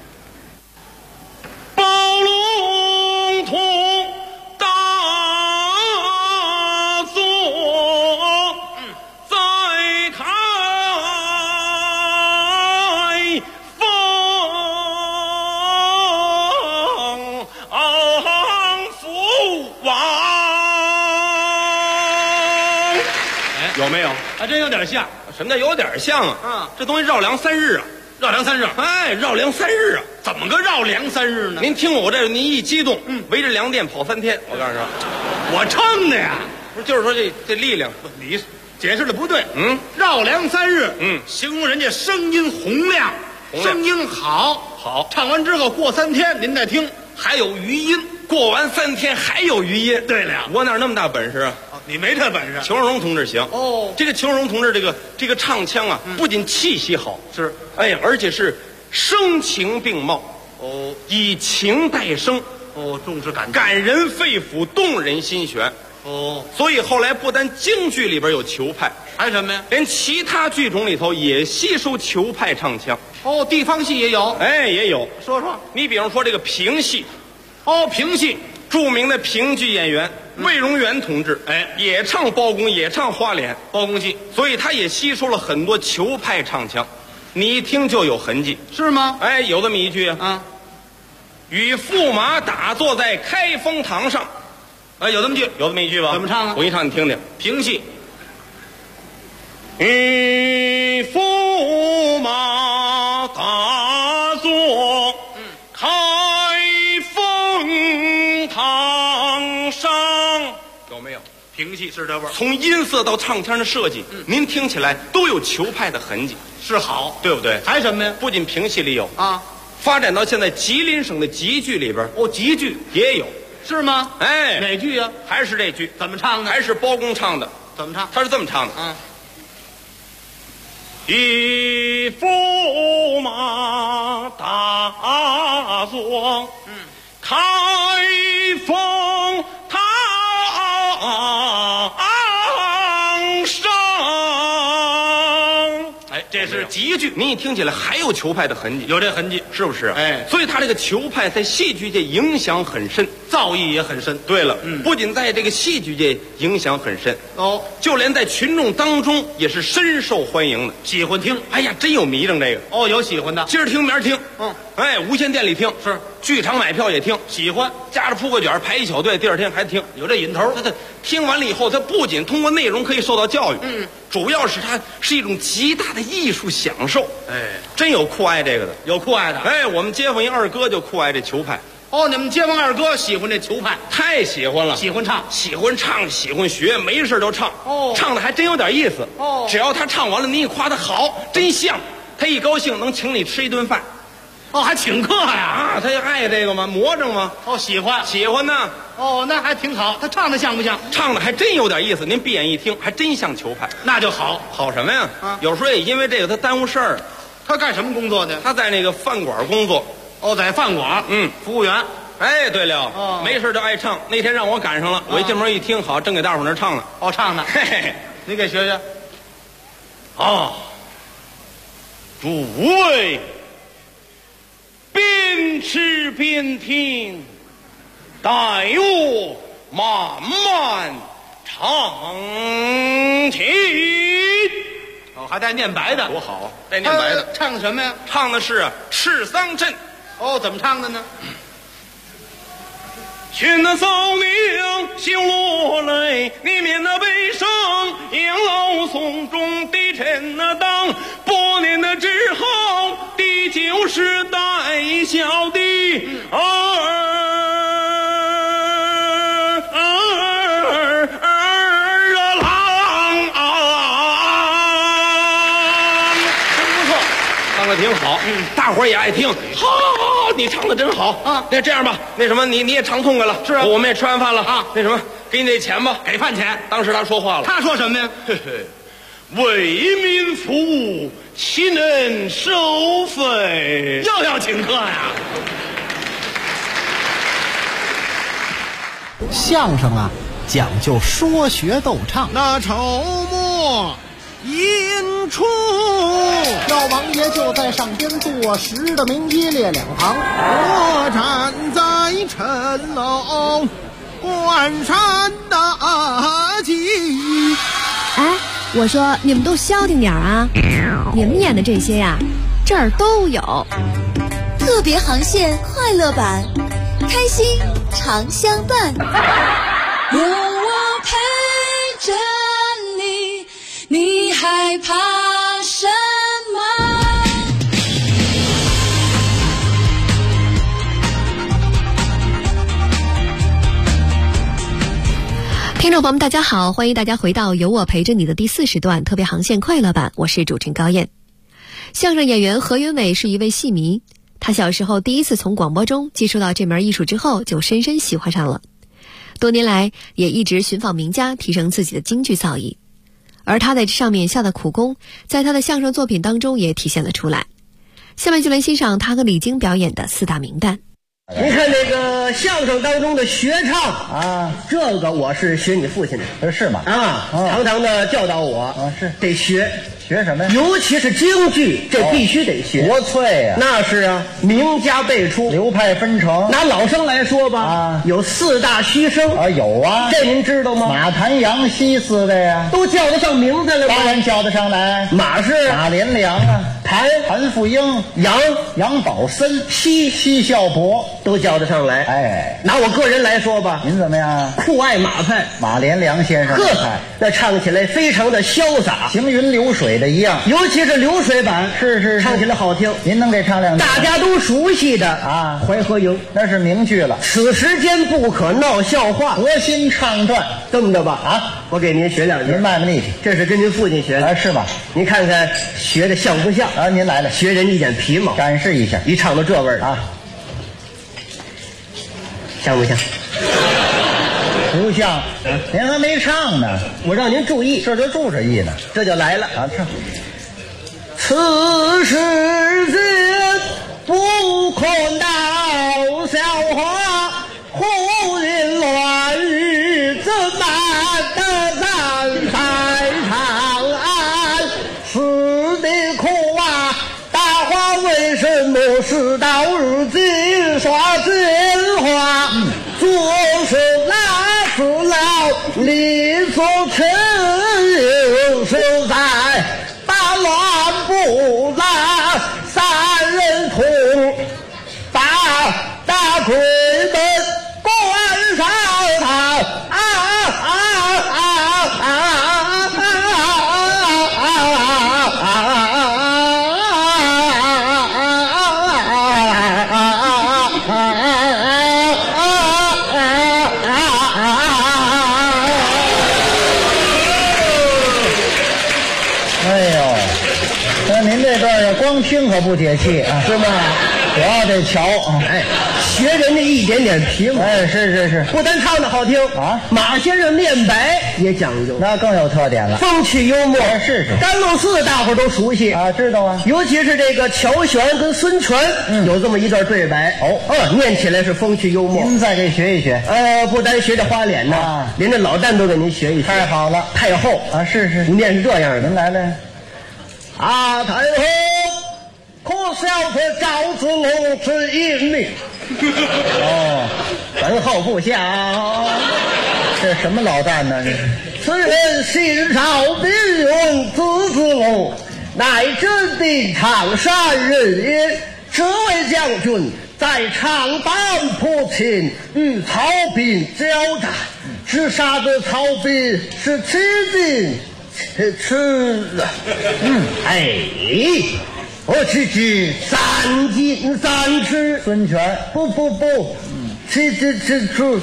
包龙图打坐在开封府王。有没有？ 还真有点像。 什么叫有点像啊？这东西绕梁3日啊！ 绕梁3日。 哎，绕梁3日啊！ 怎么个绕梁3日呢？ 您听我这，您一激动，围着粮店跑3天。我告诉你， 我撑的呀！ 不是，就是说这力量， 你解释的不对。绕梁3日，形容人家声音洪亮，声音好，唱完之后过3天，您再听还有余音。 过完3天还有余音。 对了， 我哪那么大本事啊？ 你没这本事。 裘世荣同志行。这个裘世荣同志这个唱腔啊，不仅气息好， 是， 哎，而且是声情并茂。以情代声。 重视感人肺腑，动人心弦。所以后来不单京剧里边有球派， 还什么呀？ 连其他剧种里头也吸收球派唱腔。 哦，地方戏也有。 哎，也有。 说说， 你比方说这个评戏， 哦，评戏， 著名的评剧演员魏荣元同志， 哎， 也唱包公，也唱花脸， 包公戏， 所以他也吸收了很多球派唱腔，你一听就有痕迹， 是吗？ 哎，有这么一句啊，与驸马打坐在开封堂上， 有这么句， 有这么一句吧？ 怎么唱啊？ 我给你唱，你听听， 评戏。 与驸马打坐，开封堂上，有没有？ 评戏是这味儿。 从音色到唱腔的设计，您听起来都有球派的痕迹， 是好， 对不对？ 还什么呀？ 不仅评戏里有啊， 发展到现在吉林省的集剧里边， 哦，集剧也有， 是吗？ 哎， 哪句呀？ 还是这句， 怎么唱的？ 还是包公唱的。 怎么唱？ 他是这么唱的啊。 与驸马打坐，开封堂上。哎，这是集剧，您一听起来还有球派的痕迹， 有这痕迹， 是不是？ 哎， 所以他这个球派在戏剧界影响很深， 造诣也很深。 对了，不仅在这个戏剧界影响很深， 哦， 就连在群众当中也是深受欢迎的， 喜欢听。 哎呀，真有迷瞪这个。 哦，有喜欢的， 今儿听明儿听。哎，无线电里听， 是剧场买票也听， 喜欢， 夹着铺个卷排一小队，第二天还听， 有这瘾头。 他听完了以后，他不仅通过内容可以受到教育，主要是它是一种极大的艺术享受。 哎， 真有酷爱这个的， 有酷爱的。 哎，我们街坊一二哥就酷爱这球派。 哦，你们街坊二哥喜欢这球派， 太喜欢了， 喜欢唱， 喜欢唱，喜欢学，没事就唱。 哦， 唱的还真有点意思。 哦， 只要他唱完了，你一夸他好，真像，他一高兴能请你吃一顿饭。 哦，还请客呀？ 啊，他爱这个吗？魔怔吗？ 哦，喜欢， 喜欢呢。 哦，那还挺好。他唱的像不像？ 唱的还真有点意思。您闭眼一听，还真像球派。 那就好。 好什么呀？啊，有时候也因为这个他耽误事儿。 他干什么工作的？ 他在那个饭馆工作。 哦，在饭馆，服务员。 哎，对了， 哦， 没事就爱唱。那天让我赶上了，我一进门一听，好，正给大伙那唱呢。 哦，唱呢。 嘿嘿， 你给学学。 啊，诸位边吃边听，待我慢慢唱起。 哦，还带念白的， 多好！带念白的， 唱的什么呀？ 唱的是赤桑镇。 哦，怎么唱的呢？ 劝那嫂娘休落泪，你免那悲伤，养老送终的臣那当。多年的之后，的就是带孝的挺好，大伙儿也爱听。好，你唱的真好啊！那这样吧，那什么，你也唱痛快了， 是啊， 我们也吃完饭了啊。那什么，给你这钱吧， 给饭钱。 当时他说话了， 他说什么呀？ 嘿嘿，为民服务，岂能收费？ 又要请客呀？ 相声啊，讲究说学逗唱。 那筹末引出， 老王爷就在上边坐实的名一列两旁， 我站在城楼观山大吉。 哎，我说你们都消停点啊！你们演的这些呀，这儿都有。 特别航线快乐版，开心常相伴。有我陪着你，你害怕什么？ 听众朋友们，大家好，欢迎大家回到有我陪着你的第4时段特别航线快乐版，我是主持人高燕。相声演员何云伟是一位戏迷，他小时候第一次从广播中接触到这门艺术之后，就深深喜欢上了。多年来也一直寻访名家，提升自己的京剧造诣。而他在这上面下的苦功，在他的相声作品当中也体现了出来。下面就来欣赏他和李菁表演的4大名旦。 您看那个相声当中的学唱啊，这个我是学你父亲的， 是吗？ 啊，常常的教导我是得学学什么呀？ 尤其是京剧，这必须得学。 国粹呀， 那是啊，名家辈出， 流派纷呈。 拿老生来说吧，有4大须生啊，有啊， 这您知道吗？ 马谭杨希4位呀， 都叫得上名字了吗？ 当然叫得上来。 马是马连良啊，谭富英，杨宝森，奚孝伯， 都叫得上来。 哎， 拿我个人来说吧， 您怎么样？ 酷爱马派， 马连良先生。 那唱起来非常的潇洒， 行云流水的一样， 尤其是流水版， 是唱起来好听。 您能给唱两句？ 大家都熟悉的啊，《淮河营》 那是名句了。 此时间不可闹笑话， 核心唱段。 这么着吧啊，我给您学两句。 您卖卖力气， 这是跟您父亲学的， 是吧？ 您看看学的像不像啊？您来了， 学人一点皮毛， 展示一下。 一唱到这味儿啊， 像不像？ 不像，您还没唱呢， 我让您注意， 这就注着意呢， 这就来了啊！唱。 此世间不可闹笑话，胡言乱语怎办得咱在长安？是的苦啊！大话为什么事到如今耍奸话？做事那是老理所成有手在。乱不拉三人同，大鬼们关上他光听可不解气啊， 是吗？ 主要得瞧， 哎，学人家一点点皮毛， 哎，是， 不但唱的好听啊， 马先生念白也讲究， 那更有特点了， 风趣幽默。 是， 甘露寺大伙都熟悉啊，知道啊， 尤其是这个乔玄跟孙权，有这么一段对白，念起来是风趣幽默。 您再给学一学， 不单学这花脸呢，连这老旦都给您学一学。 太好了， 太后啊，是， 您念是这样的， 您来了， 啊，太后。可笑这赵子龙之英明，本后不孝。 这什么老旦呢？ 此人姓邵，名云，字子龙，乃真定长山人也。这位将军在长坂坡前与曹兵交战，只杀的曹兵是七进吃哎。我只知3进3出， 孙权不，7进7出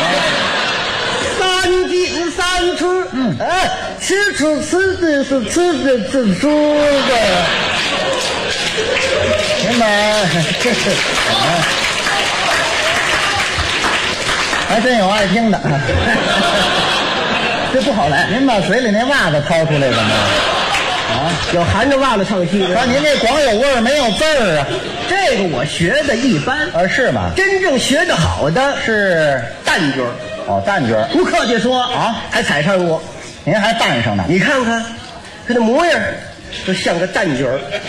，3进3出，7出4进是7进7出的。 您把这是还真有爱听的， 这不好来。 您把嘴里那袜子掏出来了吗？ 有含着袜子唱戏的。 您这光有味儿没有字儿啊？ 这个我学的一般， 是吗？ 真正学的好的是旦角。 旦角， 不客气说啊，还踩上过， 您还扮上呢。 你看看，他的模样就像个旦角，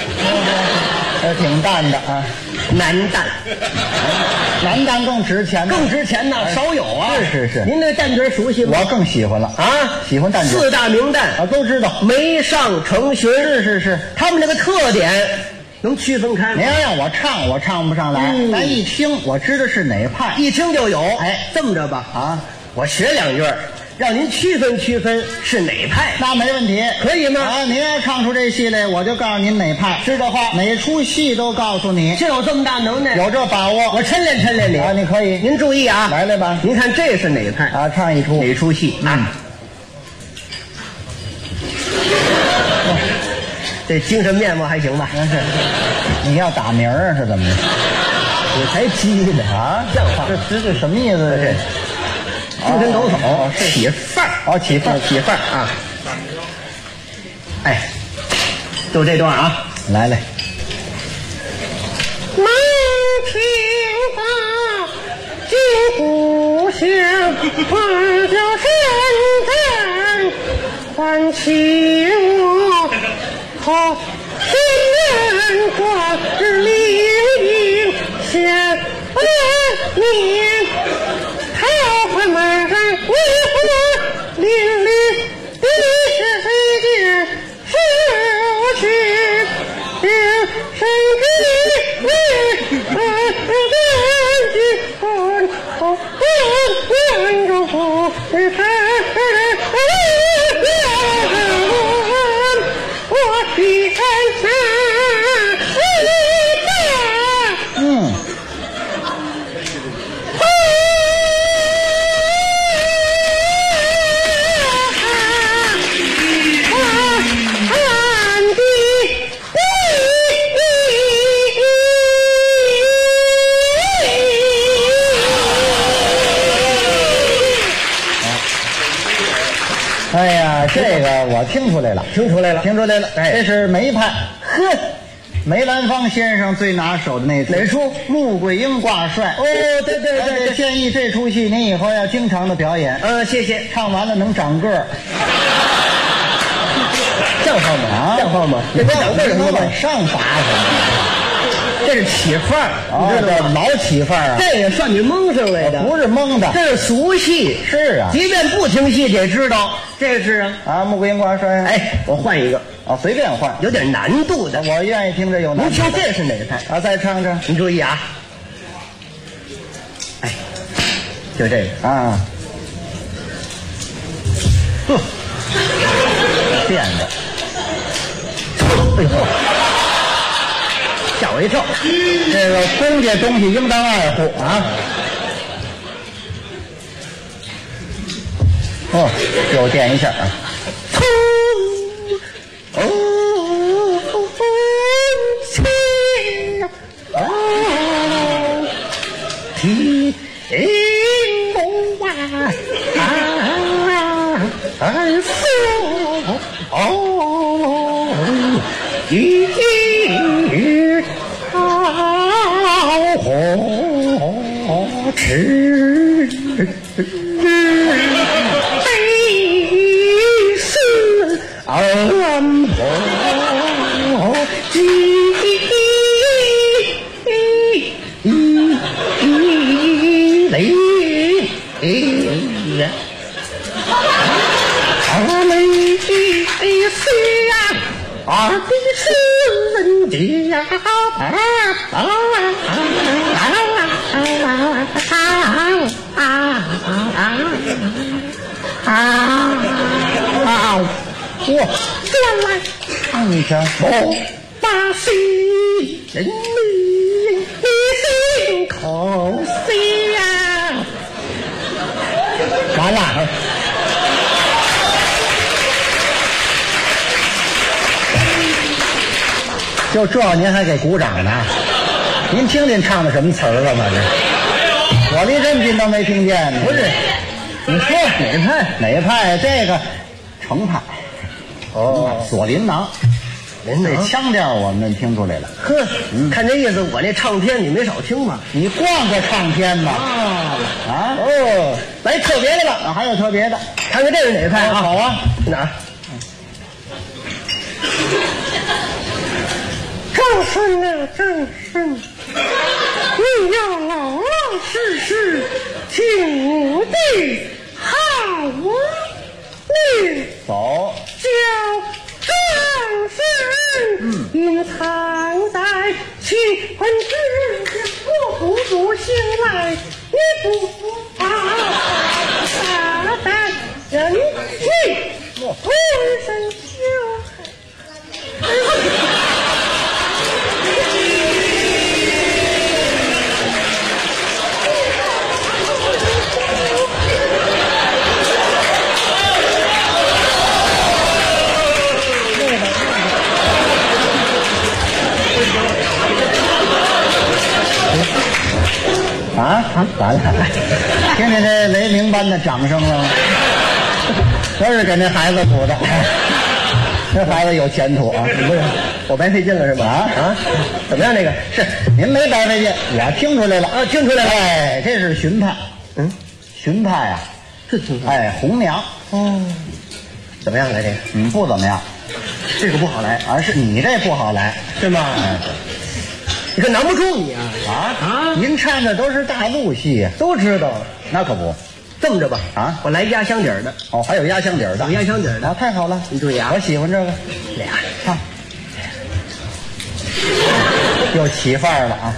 挺淡的啊。 男旦， 男旦更值钱呢， 更值钱呢，少有啊。 是。 您这旦角熟悉吗？ 我更喜欢了啊，喜欢旦角。 4大名旦啊，都知道。 梅上成群， 是。 他们这个特点能区分开吗？ 您要让我唱，我唱不上来。但一听，我知道是哪派， 一听就有。 哎， 这么着吧，啊，我学2句，让您区分是哪派。 那没问题， 可以吗？ 啊，您要唱出这戏来，我就告诉您哪派。 知道话， 哪出戏都告诉你。 就有这么大能耐， 有这把握， 我抻练你啊！你可以， 您注意啊， 来吧。 您看这是哪派啊？唱一出哪出戏啊？这精神面貌还行吧？ 是，你要打鸣啊？是怎么着？ 我才激呢啊！像话？ 这什么意思？这精神抖擞， 起范儿，起范儿啊！哎，就这段啊， 来。 满庭花，金故乡，花就山山，唤起我好，新年挂日里显明，桃花满山梨花林立，地是飞剑是去变身体哎呀，这个我听出来了，听出来了。哎，这是梅派，呵，梅兰芳先生最拿手的那出。哪出？穆桂英挂帅。哦，对，建议这出戏您以后要经常的表演。谢谢。唱完了能长个儿。像话吗？啊，像话吗？这长个儿能往上拔上。这是起范儿，你知道吗？老起范儿啊！这也算你蒙上来的，不是蒙的，这是俗戏。是啊，即便不听戏也知道这是啊。穆桂英挂帅。哎，我换一个啊，随便换，有点难度的。我愿意听这有难度。您听这是哪派啊？再唱唱，您注意啊！哎，就这个啊，变的，哎呦！吓我一跳，这个公家东西应当爱护啊！哦，又垫一下啊！原来你瞧，我把心人民心口西呀，完了。就这您还给鼓掌呢？您听听唱的什么词儿了吗？这我连认真都没听见呢。不是，你说哪派？哪派？这个程派。哦，锁麟囊。这腔调我们听出来了。呵，看这意思，我这唱片你没少听吧？你逛过唱片吧？啊哦，来特别的了啊，还有特别的，看看这是哪派啊？好啊，哪儿？正顺啊，正顺，你要老老实实听我的好令。走。叫正顺，隐藏在气氛之间，我不服醒来，你不服啊！大胆人气，浑身羞害。完了，听见这雷鸣般的掌声了吗？都是给那孩子鼓的，这孩子有前途啊！不是，我白费劲了是吧？啊，怎么样？这个是您没白费劲，我听出来了啊，听出来了。哎，这是荀派，荀派啊，这听出来。哎，红娘哦，怎么样来这个？不怎么样。 这个不好来，而是你这不好来， 是吗？你可难不住你啊！ 您唱的都是大陆戏，都知道。那可不， 这么着吧我来压箱底儿的。 哦，还有压箱底儿的， 有压箱底儿的啊，太好了！ 你注意啊， 我喜欢这个。 俩唱，又起范儿了啊！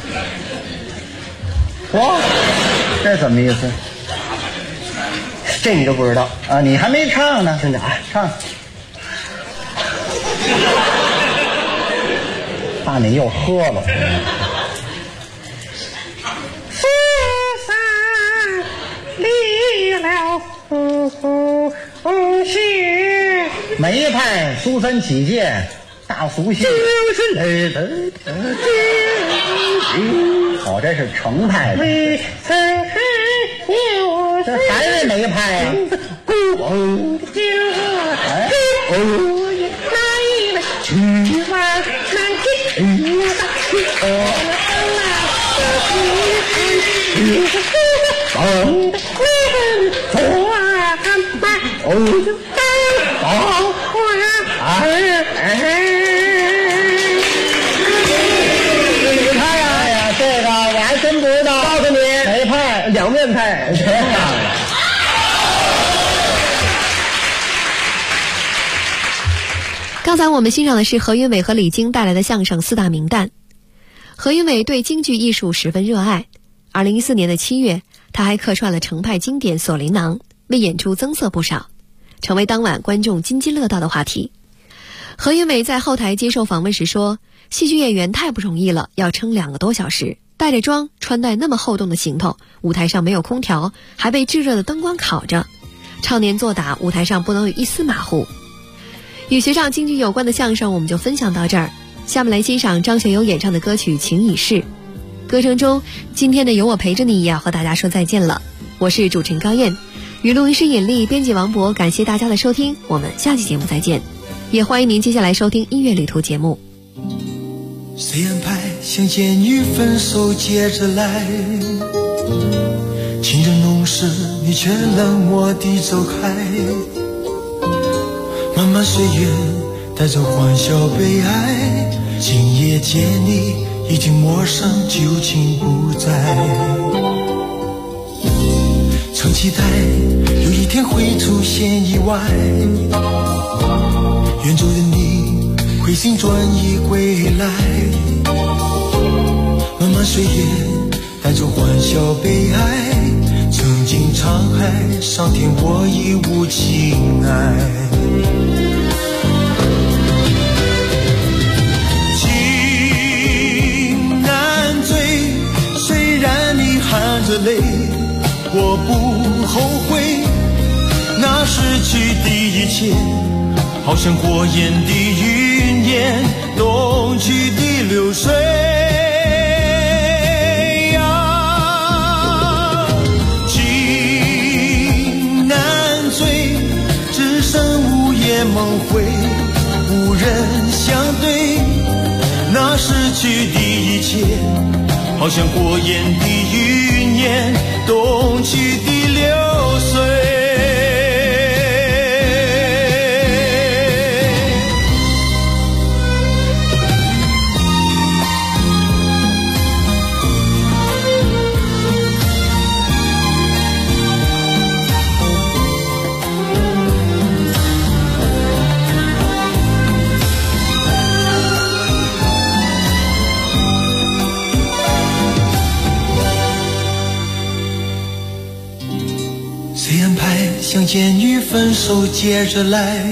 哇，这怎么意思？这你都不知道啊？你还没唱呢，兄弟啊，唱。怕你又喝了。 苏三离了血， 梅派苏三起解大俗戏， 就是泪的哦，这是程派的，这还是梅派呀？这个我还真不知道。 告诉你， 梅派两面派。 刚才我们欣赏的是何云伟和李菁带来的相声《四大名旦》。何云伟对京剧艺术十分热爱。2014年的7月，他还客串了程派经典《锁麟囊》，为演出增色不少，成为当晚观众津津乐道的话题。何云伟在后台接受访问时说，戏剧演员太不容易了，要撑2个多小时，带着妆，穿戴那么厚重的行头，舞台上没有空调，还被炙热的灯光烤着，常年作打，舞台上不能有一丝马虎。与学唱京剧有关的相声我们就分享到这儿，下面来欣赏张学友演唱的歌曲《情已逝》。歌声中，今天的有我陪着你也要和大家说再见了。我是主持人高燕，与录音师尹丽，编辑王博，感谢大家的收听，我们下期节目再见。也欢迎您接下来收听音乐旅途节目。 谁安排相见与分手接着来，情人浓时你却冷漠地走开，漫漫岁月带着欢笑悲哀，今夜见你已经陌生，旧情不在，曾期待有一天会出现意外，远走的你回心转意归来，漫漫岁月带着欢笑悲哀，曾经沧海桑田我已无情爱，情难醉，虽然你含着泪，我不后悔，那失去的一切好像过眼的云烟，东去的流水啊，情难醉，只剩午夜梦回，无人相对，那失去的一切好像过眼的云烟，东去的流水。相见与分手接着来，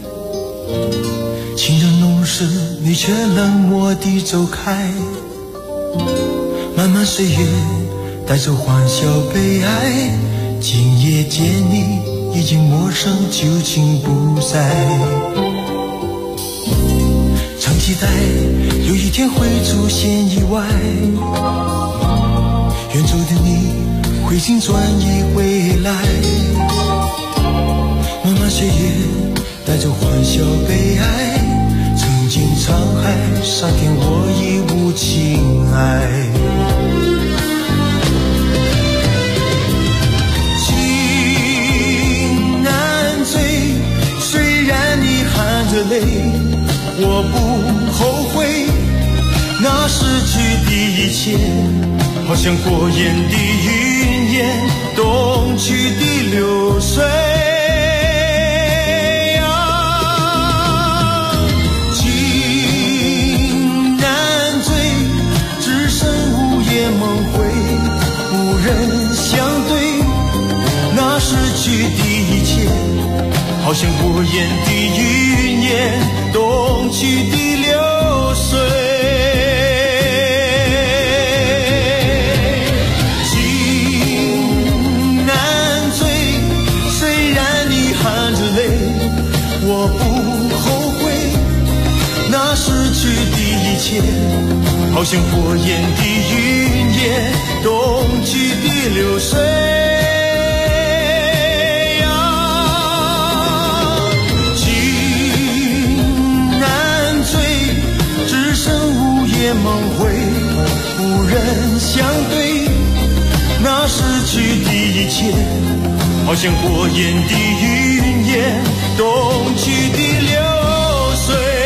情人浓时你却冷漠地走开，漫漫岁月带着欢笑悲哀，今夜见你已经陌生，旧情不在，常期待有一天会出现意外，远走的你回心转意归来，漫漫岁月带着欢笑悲哀，曾经沧海桑田我已无情爱，情难醉，虽然你含着泪， 泪，我不后悔。那失去的一切，好像过眼的云烟，东去的流水啊。情难醉，只剩午夜梦回，无人相对。那失去的一切，好像过眼的云烟，东去的流水。情难醉，虽然你含着泪，我不后悔。那失去的一切，好像过眼的云烟，东去的流水。梦回，无人相对。那失去的一切，好像过眼的云烟，东去的流水。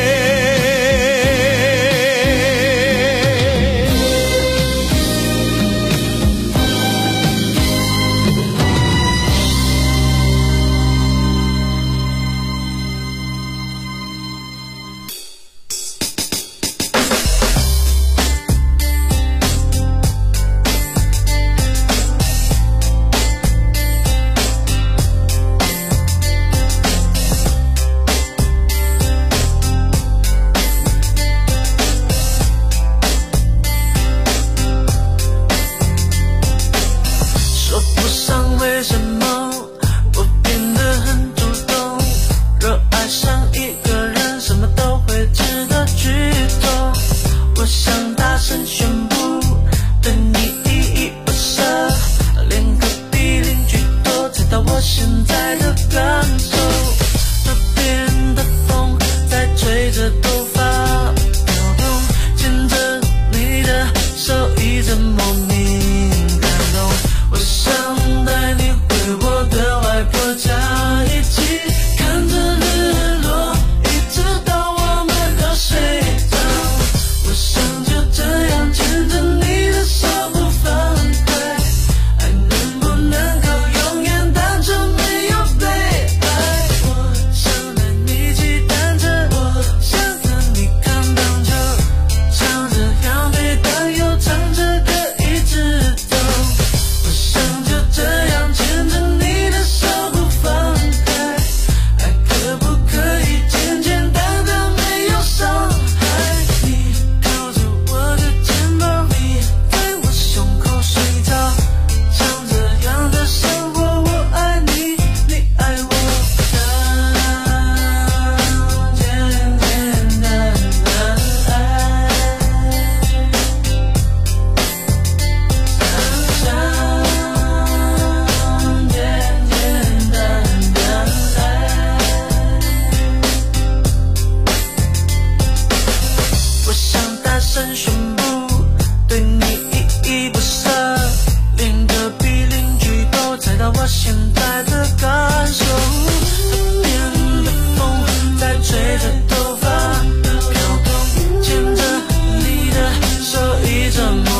吹着头发飘动，牵着你的手，一直。